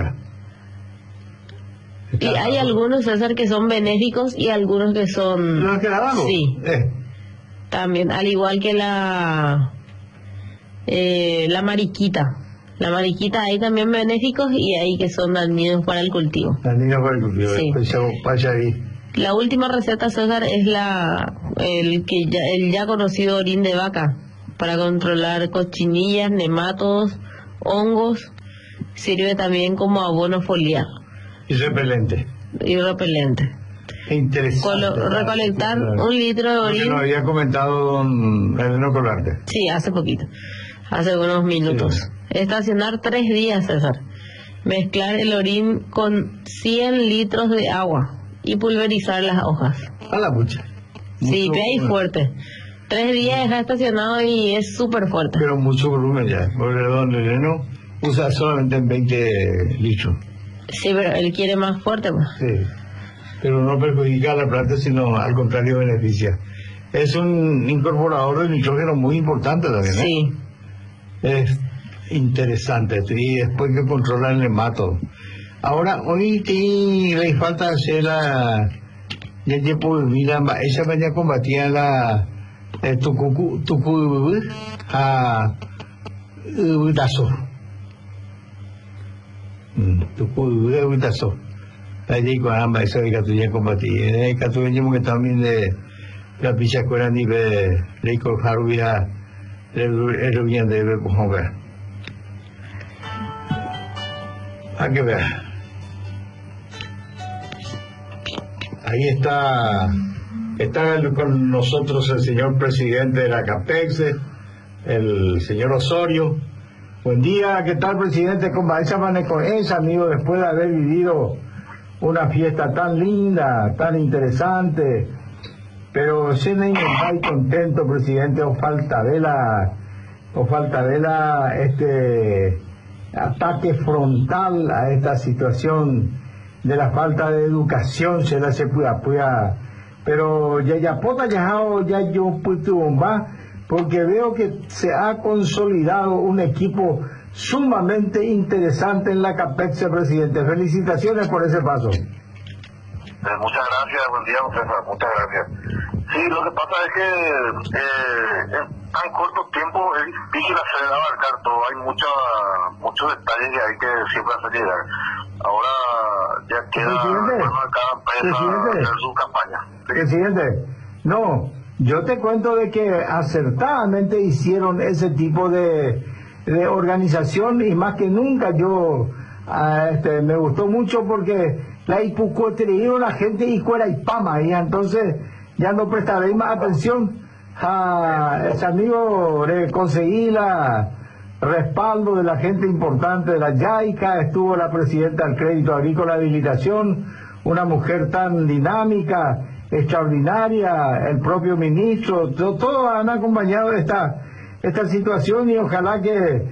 Y hay algunos, César, que son benéficos y algunos que son... ¿Los escarabajos? Sí. También, al igual que la mariquita. La mariquita hay también benéficos y hay que son dañinos para el cultivo. Dañinos para el cultivo, sí. La última receta, César, es el ya conocido orín de vaca para controlar cochinillas, nematodos, hongos. Sirve también como abono foliar. Y repelente. Interesante. Recolectar 1 litro de orín. Lo había comentado don Eleno Colarte. Sí, hace poquito. Hace unos minutos. Sí. Estacionar 3 días, César. Mezclar el orín con 100 litros de agua y pulverizar las hojas. A la pucha. Sí, ve ahí fuerte. 3 días deja estacionado y es súper fuerte. Pero mucho volumen ya. Porque don Eleno usa solamente en 20 litros. Sí, pero él quiere más fuerte, pues. Sí. Pero no perjudica a la planta, sino al contrario beneficia. Es un incorporador de nitrógeno muy importante también, ¿eh? Sí. interesante, y después que controlan el mato. Ahora, hoy le falta hacer la... Ya llevo vida, esa mañana combatía la... Tucu a... Ubitazo. Tucu a Ubitazo. Allí con ambas, esa de Catuya combatía. Catuya que también de... La picha cuera ni de... Le corjarubia... El bien de ver cómo ver. Hay que ver. Ahí está con nosotros el señor presidente de la CAPEX, el señor Osorio. Buen día, ¿qué tal, presidente? ¿Cómo va? Esa, amigo, después de haber vivido una fiesta tan linda, tan interesante, pero se me muy contento, presidente, o falta de la ataque frontal a esta situación de la falta de educación, se la se pueda, pero ya yo puedo bomba, porque veo que se ha consolidado un equipo sumamente interesante en la CAPEX, presidente. Felicitaciones por ese paso. Muchas gracias, buen día, César, muchas gracias. Sí, lo que pasa es que en tan corto tiempo es difícil hacer abarcar todo, hay muchos detalles que hay que siempre hacer llegar. Ahora ya queda bueno de cada empresa hacer su campaña. ¿Sí? Presidente, no, yo te cuento de que acertadamente hicieron ese tipo de organización, y más que nunca yo me gustó mucho, porque la ipucuetería la gente y cuera y pama, y entonces ya no prestaré más atención a ese amigo. Conseguí la respaldo de la gente importante de la YAICA, estuvo la presidenta del Crédito Agrícola de Habilitación, una mujer tan dinámica, extraordinaria, el propio ministro, todos han acompañado esta situación, y ojalá que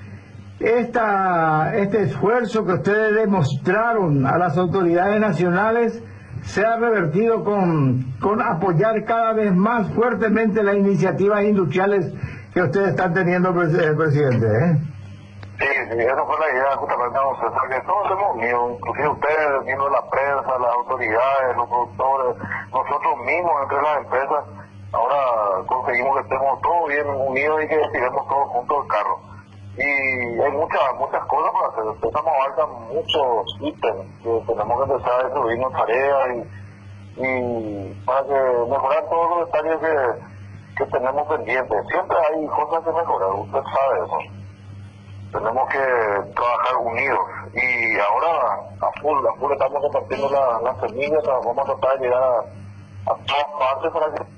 este esfuerzo que ustedes demostraron a las autoridades nacionales sea revertido con apoyar cada vez más fuertemente las iniciativas industriales que ustedes están teniendo, presidente. Sí, esa fue la idea justamente, porque todos hemos unido, inclusive ustedes, miembros de la prensa, las autoridades, los productores, nosotros mismos entre las empresas. Ahora conseguimos que estemos todos bien unidos y que tiremos todos juntos el carro. Y hay muchas cosas para hacer. Estamos abarcando muchos ítems que tenemos que empezar a distribuirnos tareas y para que mejorar todos los detalles que tenemos pendientes. Siempre hay cosas que mejorar, usted sabe eso. Tenemos que trabajar unidos, y ahora a full estamos compartiendo las semillas, vamos a tratar de llegar a todas partes para que...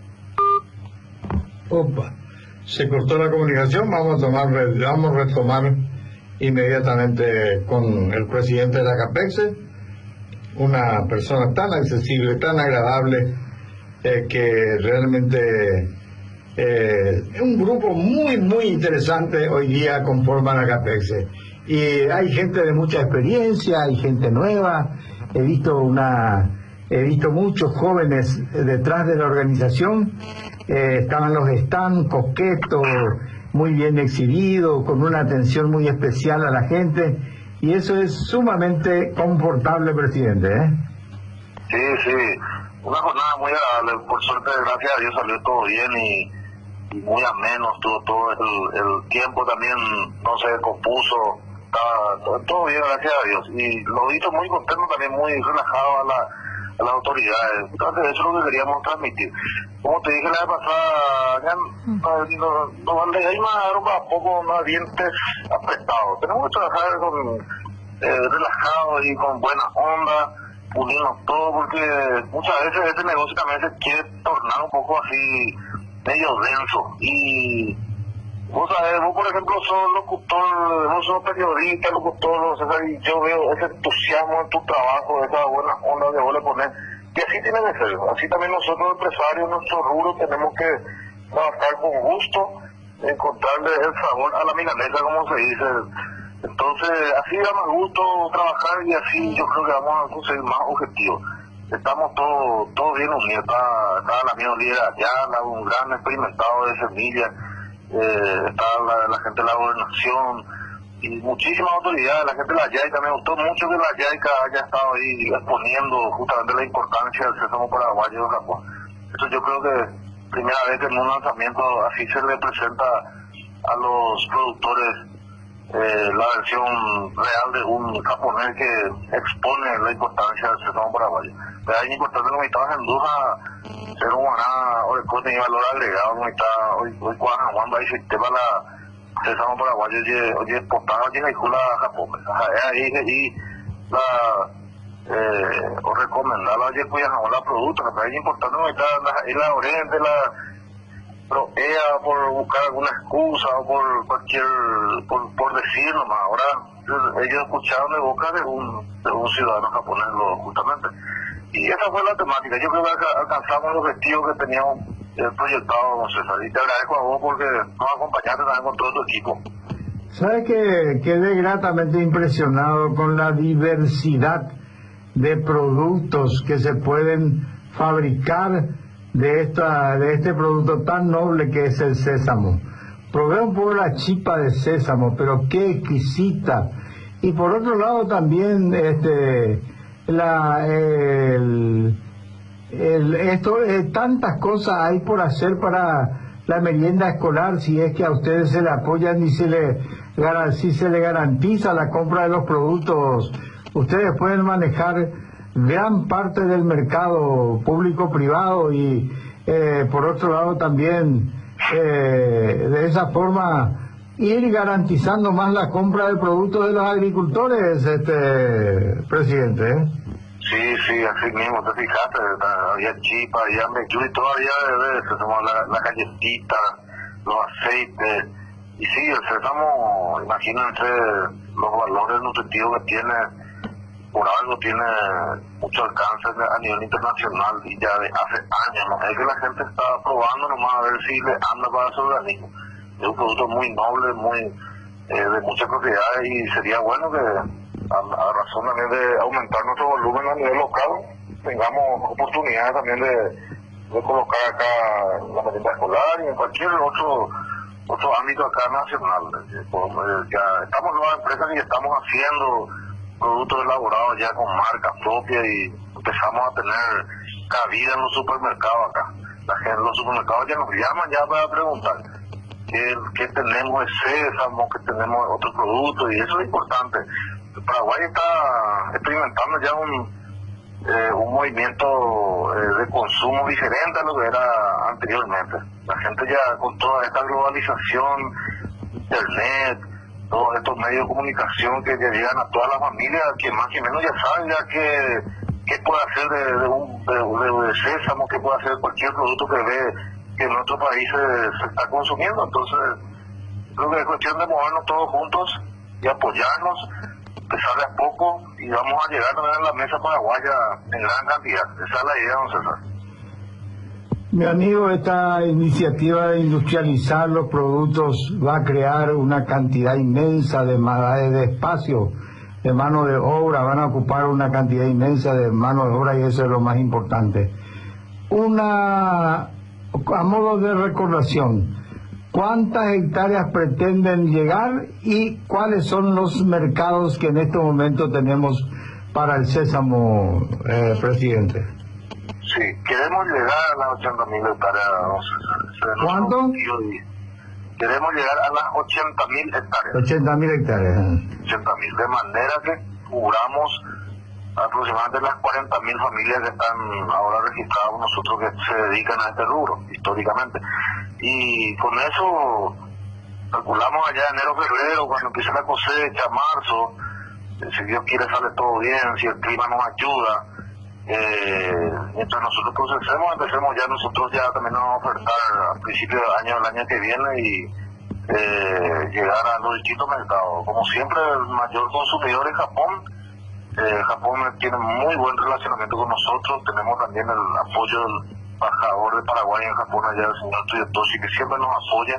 Opa, se cortó la comunicación. Vamos a retomar inmediatamente con el presidente de la CAPEX, una persona tan accesible, tan agradable, que realmente es un grupo muy interesante hoy día conforma la CAPEX, y hay gente de mucha experiencia, hay gente nueva. He visto muchos jóvenes detrás de la organización. Estaban los stands coquetos, muy bien exhibidos, con una atención muy especial a la gente, y eso es sumamente confortable, presidente. Sí, una jornada muy agradable, por suerte, gracias a Dios salió todo bien y muy ameno, estuvo todo el tiempo, también no se descompuso, estaba todo bien, gracias a Dios, y lo visto muy contento, también muy relajado a las autoridades. Entonces eso es lo que queríamos transmitir. Como te dije la vez pasada, ya hay más a poco más dientes apretados. Tenemos que trabajar relajados y con buena onda, unirnos todos, porque muchas veces este negocio también se quiere tornar un poco así medio denso, y vos sabés, vos por ejemplo sos locutor, vos sos periodista, locutor, y yo veo ese entusiasmo en tu trabajo, esa buena onda que vos le pones, y así tiene que ser. Así también nosotros empresarios, nuestro rubro, tenemos que trabajar con gusto, encontrarle el sabor a la milanesa, como se dice. Entonces así da más gusto trabajar, y así yo creo que vamos a conseguir más objetivos. Estamos todos bien unidos. Está el amigo líder allá, un gran experimentado de semillas, está la gente de la gobernación, y muchísimas autoridades, la gente de la YAICA, me gustó mucho que la YAICA haya estado ahí exponiendo justamente la importancia del sésamo paraguayo en Japón. Eso yo creo que primera vez que en un lanzamiento así se le presenta a los productores la versión real de un japonés que expone la importancia del sésamo paraguayo. Es importante que me estaba en duda ser un guaná o después tenía valor agregado, me está hoy cuando Juan va a decir tema la sésamo paraguayo oye postado oye la Japón. Ahí la o recomendarla oye cuya la productos, que es importante que está la oriente pero ella por buscar alguna excusa o por cualquier por decir nomás. Ahora ellos escucharon de boca de un ciudadano japonés justamente, y esa fue la temática. Yo creo que alcanzamos el objetivo que teníamos proyectado, don César, y te agradezco a vos porque nos acompañaste también con todo tu equipo. ¿Sabes que quedé gratamente impresionado con la diversidad de productos que se pueden fabricar de este producto tan noble que es el sésamo? Probé un poco la chipa de sésamo, pero qué exquisita. Y por otro lado también tantas cosas hay por hacer para la merienda escolar, si es que a ustedes se le apoyan y si se le garantiza la compra de los productos. Ustedes pueden manejar gran parte del mercado público-privado y por otro lado también de esa forma ir garantizando más la compra de productos de los agricultores, presidente. Sí, así mismo, te fijaste, había chipa, había mechú y todavía la galletita, los aceites, y sí, el sésamo, imagínense los valores nutritivos que tiene, por algo tiene mucho alcance a nivel internacional y ya de hace años, ¿no? Es que la gente está probando nomás a ver si le anda para su organismo. Es un producto muy noble, muy de muchas propiedades, y sería bueno que a razón también de aumentar nuestro volumen a nivel local tengamos oportunidades también de colocar acá la merienda escolar y en cualquier otro ámbito acá nacional. Ya estamos nuevas empresas y estamos haciendo productos elaborados ya con marca propia y empezamos a tener cabida en los supermercados acá. La gente en los supermercados ya nos llaman ya para preguntar qué tenemos de sésamo, que tenemos otros productos, y eso es importante. Paraguay está experimentando ya un movimiento de consumo diferente a lo que era anteriormente. La gente ya con toda esta globalización, internet, todos estos medios de comunicación que ya llegan a todas las familias, que más que menos ya saben ya qué puede hacer de sésamo, qué puede hacer cualquier producto que ve que en nuestro país se está consumiendo. Entonces creo que es cuestión de movernos todos juntos y apoyarnos, empezar de a poco, y vamos a llegar también a la mesa paraguaya en gran cantidad. Esa es la idea, don César. Mi amigo, esta iniciativa de industrializar los productos va a crear una cantidad inmensa de espacio, de mano de obra, van a ocupar una cantidad inmensa de mano de obra, y eso es lo más importante. A modo de recordación, ¿cuántas hectáreas pretenden llegar y cuáles son los mercados que en este momento tenemos para el sésamo, presidente? Sí, queremos llegar a las 80.000 hectáreas. ¿Cuánto? Queremos llegar a las 80.000 hectáreas. 80.000 hectáreas. 80.000, de manera que cubramos aproximadamente las 40.000 familias que están ahora registradas con nosotros, que se dedican a este rubro históricamente. Y con eso calculamos allá enero, febrero, cuando empiece la cosecha, marzo, si Dios quiere sale todo bien, si el clima nos ayuda. Mientras nosotros empecemos ya nosotros ya también a ofertar a principios del año que viene, y llegar a los distintos mercados. Como siempre, el mayor consumidor es Japón. Japón tiene muy buen relacionamiento con nosotros. Tenemos también el apoyo del embajador de Paraguay en Japón, allá el señor Toyotoshi, que siempre nos apoya.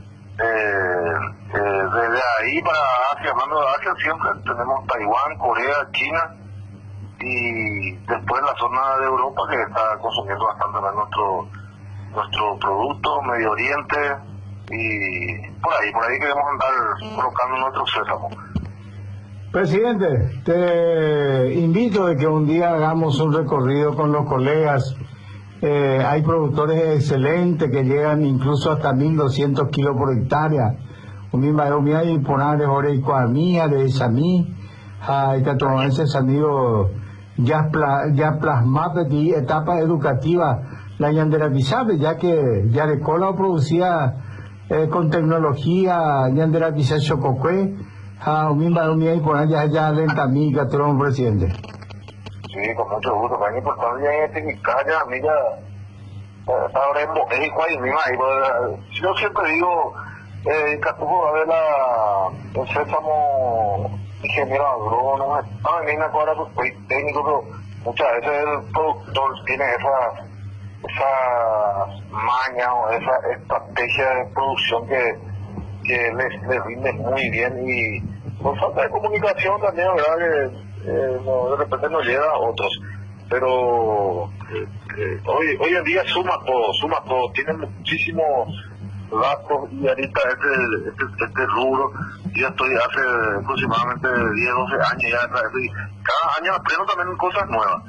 Desde ahí para Asia, hablando de Asia, siempre tenemos Taiwán, Corea, China, y después la zona de Europa, que está consumiendo bastante nuestro producto, Medio Oriente, y por ahí queremos andar colocando nuestro sésamo. Presidente, te invito a que un día hagamos un recorrido con los colegas. Hay productores excelentes que llegan incluso hasta 1.200 kilos por hectárea. Umimia y poner hora y cuamía de samí, hay que tomar ese sonido ya plasmado de etapa educativa, la yanderatizabe, ya que ya de cola producía con tecnología yanderatiza chococue, umimia y poner ya lentamiga, tron presidente. Sí, con mucho gusto, para mí importante ya es técnica, ya amiga, ahora es igual y misma, yo siempre digo, Catujo va a ver el sésamo ingeniero agrónomo, a venir ahora pues técnico, pero muchas veces el productor tiene esa maña o esa estrategia de producción que les rinde muy bien, y por falta de comunicación también, ¿verdad? Que de repente nos llega a otros, pero hoy en día suma todo, tiene muchísimos datos, y ahorita este rubro, yo estoy hace aproximadamente 10, 12 años ya, y cada año aprendo también cosas nuevas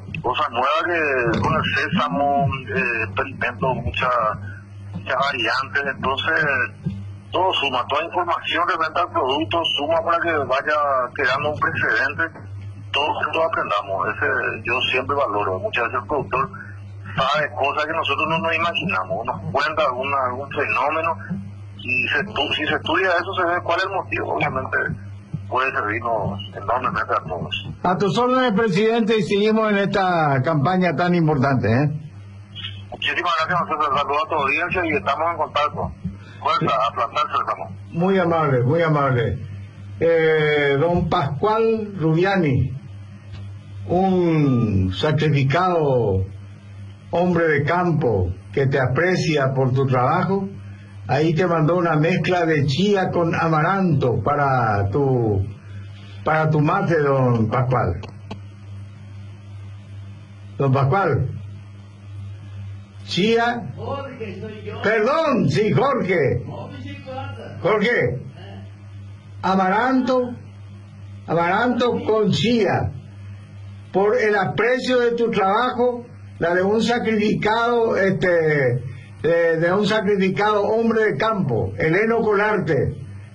que con el sésamo experimento muchas variantes, entonces todo suma, toda información referente al producto suma para que vaya quedando un precedente, todos aprendamos, yo siempre valoro, muchas veces el productor sabe cosas que nosotros no nos imaginamos, nos cuenta algún fenómeno, y si se estudia eso se ve cuál es el motivo, obviamente puede servirnos enormemente a todos. A tus órdenes, presidente, y seguimos en esta campaña tan importante, Muchísimas gracias, nosotros saludos a tu audiencia y estamos en contacto. Fuerza, a plantarse estamos. Muy amable, muy amable. Don Pascual Rubiani, un sacrificado hombre de campo que te aprecia por tu trabajo, ahí te mandó una mezcla de chía con amaranto para tu mate, don Pascual. Don Pascual. Chía. Jorge, soy yo. Perdón, sí, Jorge. Jorge. Amaranto con chía. Por el aprecio de tu trabajo, la de un sacrificado, de un sacrificado hombre de campo, Eleno Colarte,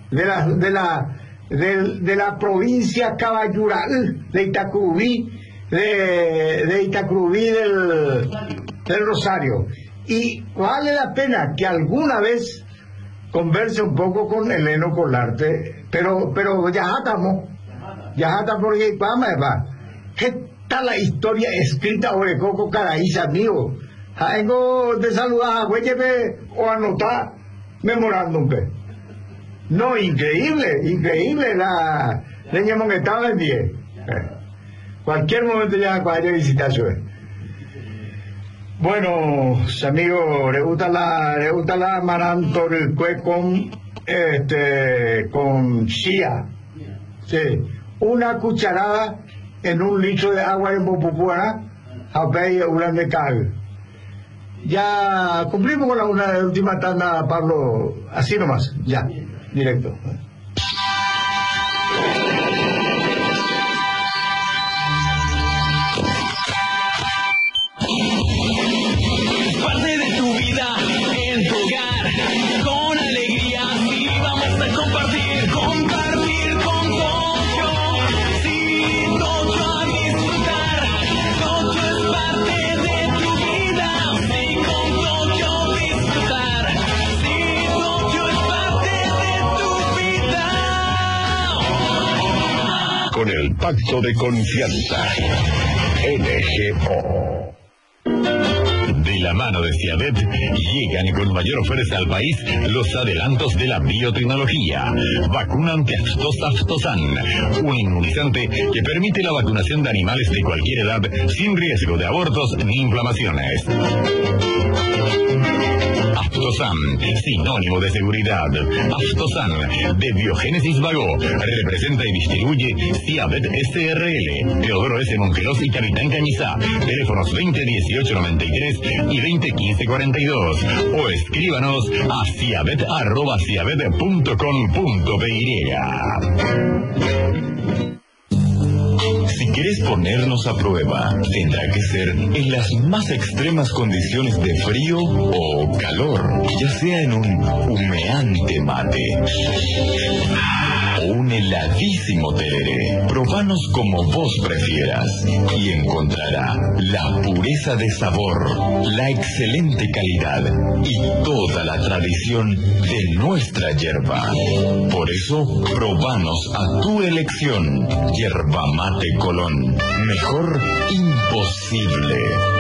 de la provincia caballural de Itacurubí, de Itacurubí del Rosario. Y vale la pena que alguna vez converse un poco con Eleno Colarte, pero ya estamos porque ¿qué tal la historia escrita sobre Coco Caraíza, amigo? Vengo de saludar a Huechepe o anotar memorándum. No, increíble la leña monguetada en 10. Cualquier momento ya vaya a visitar su. Bueno, amigos, le gusta la amaranto del cue con chía. Sí, una cucharada en 1 litro de agua en Bopupuana, a pedir una de cal. Ya cumplimos con la última tanda, Pablo, así nomás, ya, directo. Parte de tu vida en tu hogar, con alegría, sí, vamos a compartir con Tokio, sí, Tokio a disfrutar, Tokio es parte de tu vida, sí, con Tokio disfrutar, sí, Tokio es parte de tu vida. Con el pacto de confianza, LGO. De la mano de Ciadet llegan con mayor fuerza al país los adelantos de la biotecnología. Vacuna anti-aftosan, un inmunizante que permite la vacunación de animales de cualquier edad sin riesgo de abortos ni inflamaciones. Aftosan, sinónimo de seguridad. Aftosan, de Biogénesis Vago, representa y distribuye Ciabet SRL, Teodoro S. Mongelos y Capitán Cañizá. Teléfonos 2018-93 y 2015-42. O escríbanos a ciabet@ciabet.com.py. Si quieres ponernos a prueba, tendrá que ser en las más extremas condiciones de frío o calor, ya sea en un humeante mate o un heladísimo tereré. Probanos como vos prefieras y encontrará la pureza de sabor, la excelente calidad y toda la tradición de nuestra yerba. Por eso, probanos a tu elección. Yerba Mate Colón. Mejor imposible.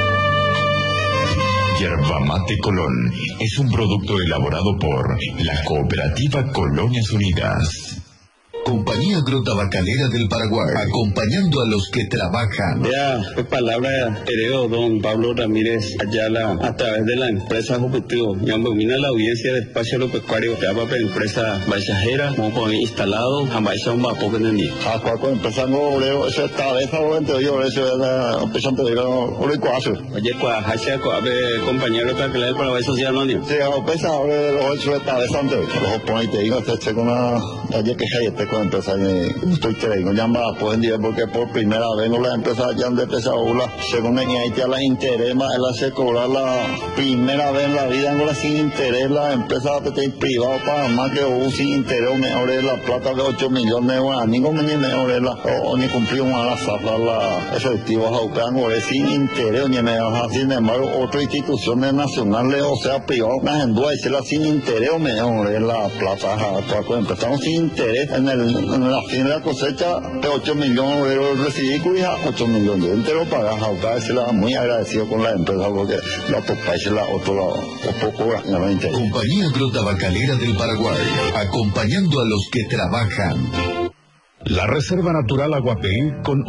Yerba Mate Colón es un producto elaborado por la Cooperativa Colonias Unidas. Compañía Agrotabacalera del Paraguay, acompañando a los que trabajan. Ya, qué palabra hereo don Pablo Ramírez Ayala a través de la empresa Juputivo. Ya domina la audiencia de espacio agropecuario. Ya va para empresa baixajera, como por instalado, a baixa un vapo que neni. A cualquier empresa no obrero, esa esta vez ahora yo eso es la empresa anterior, ore cuatro. Oye, cuajacha, compañero Taquela del Paraguay Social Anónimo. Sí, a empresa ahora los ocho esta vez antes. Los ponen te digo, este con una, ayer que hay este con empresa estoy creyendo llamada pueden decir porque por primera vez no la empresa ya han empezado según en Haití la interés más él hace cobrar la primera vez en la vida ahora sin interés la empresa privada para más que sin interés mejor la plata de 8 millones de guaraní como ni mejor o ni cumplió una la zafra la efectivo ahora sin interés ni mejor sin embargo otras instituciones nacionales o sea privadas más en duda y sin interés mejor la plata empezamos sin interés en la fin de la cosecha de 8 millones de euros recibí cuya 8 millones de entero pagas a se la muy agradecido con la empresa porque la país la otro lado o poco realmente. Compañía Agrotabacalera del Paraguay, acompañando a los que trabajan. La Reserva Natural Aguapé, con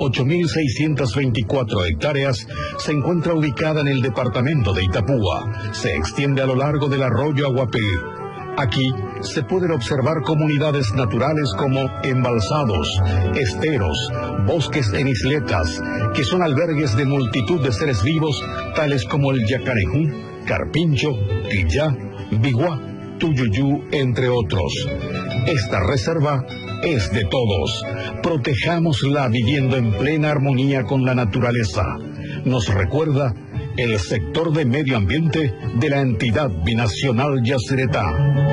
8.624 hectáreas, se encuentra ubicada en el departamento de Itapúa. Se extiende a lo largo del arroyo Aguapé. Aquí se pueden observar comunidades naturales como embalsados, esteros, bosques en isletas, que son albergues de multitud de seres vivos, tales como el yacarejú, carpincho, tillá, biguá, tuyuyú, entre otros. Esta reserva es de todos. Protejámosla viviendo en plena armonía con la naturaleza. Nos recuerda el sector de medio ambiente de la entidad binacional Yacyretá.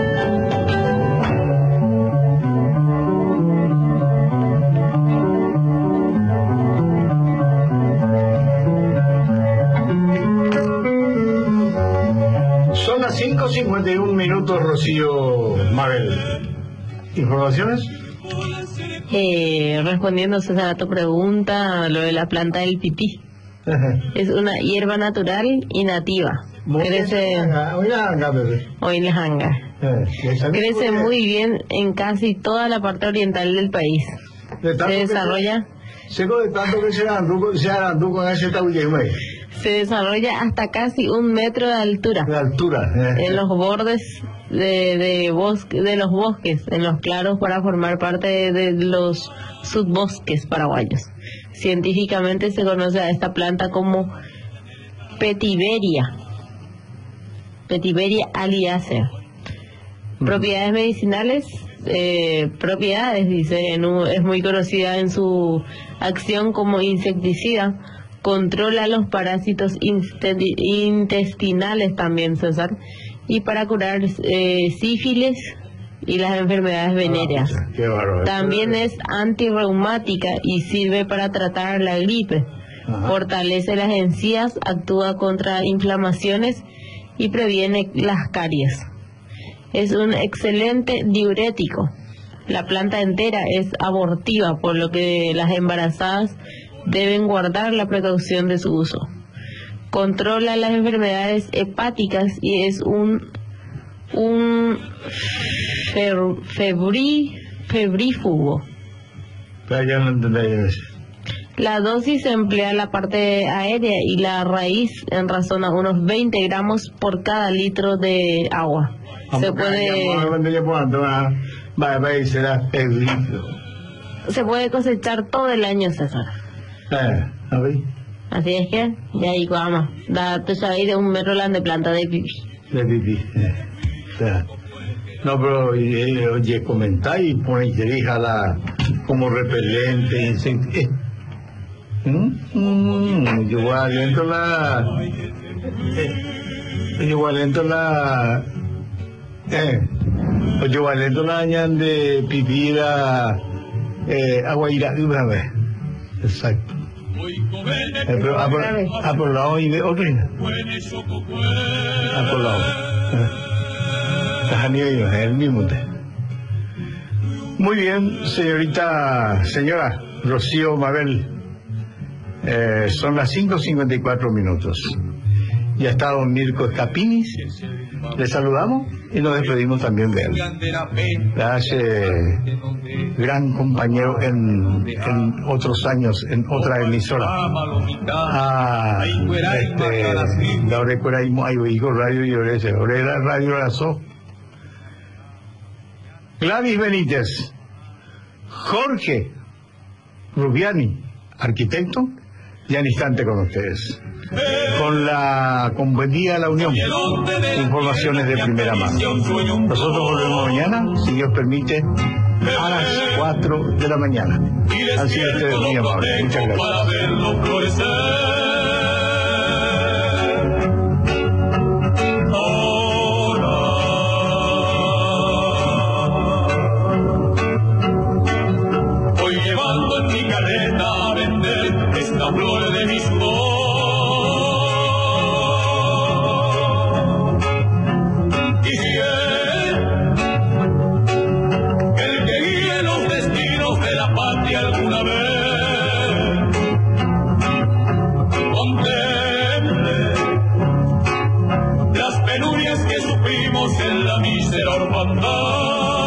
Son las 5:51, Rocío Mabel. ¿Informaciones? Respondiendo, César, a tu pregunta, lo de la planta del pipí. Es una hierba natural y nativa. Crece Crece muy bien en casi toda la parte oriental del país. Se desarrolla. Se desarrolla hasta casi 1 metro de altura. En los bordes de los bosques, en los claros, para formar parte de los subbosques paraguayos. Científicamente se conoce a esta planta como Petiveria aliacea. Propiedades medicinales, dice, es muy conocida en su acción como insecticida, controla los parásitos intestinales también, César, y para curar sífilis y las enfermedades venéreas. También es antirreumática y sirve para tratar la gripe. Fortalece las encías, actúa contra inflamaciones y previene las caries. Es un excelente diurético. La planta entera es abortiva, por lo que las embarazadas deben guardar la precaución de su uso. Controla las enfermedades hepáticas y es un febrífugo. La dosis se emplea en la parte aérea y la raíz en razón a unos 20 gramos por cada litro de agua. Se puede cosechar todo el año, César. Así es que, ya ahí vamos, da tu sabéis de 1 metro de planta de pipí. De pipí, No, pero oye, comentáis y ponéis la como repelente, yo aliento la añan de pipí agua ira, exacto. Por lado y de otro. Por lado. El mismo. Muy bien, señora Rocío Mabel. Son las 5:54 minutos. Ya está don Mirko Escapinis. Le saludamos y nos despedimos también de él. Gracias, gran compañero en otros años, en otra emisora. La hora radio y radio Razó. Gladys Benítez, Jorge Rubiani, arquitecto, ya en instante con ustedes. Con Buen Día a la Unión, informaciones de primera mano. Nosotros volvemos mañana, si Dios permite, a las 4 de la mañana. Han sido ustedes muy amables. Muchas gracias. Flor de mis el que guíe los destinos de la patria alguna vez contemple las penurias que sufrimos en la mísera orfandad.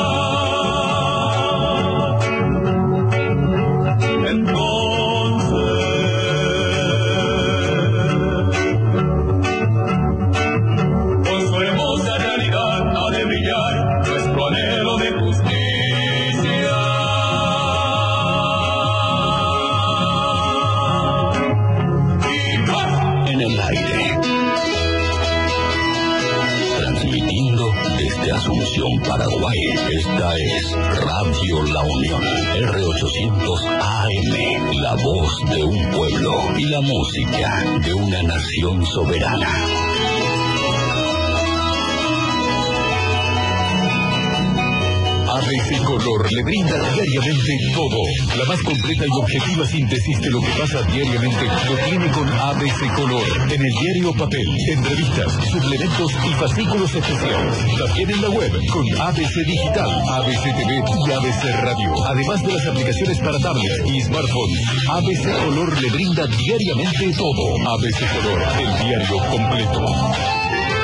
Paraguay, esta es Radio La Unión, R800 AM, la voz de un pueblo y la música de una nación soberana. ABC Color le brinda diariamente todo. La más completa y objetiva síntesis de lo que pasa diariamente lo tiene con ABC Color. En el diario papel, en revistas, suplementos y fascículos especiales. También en la web con ABC Digital, ABC TV y ABC Radio. Además de las aplicaciones para tablets y smartphones, ABC Color le brinda diariamente todo. ABC Color, el diario completo.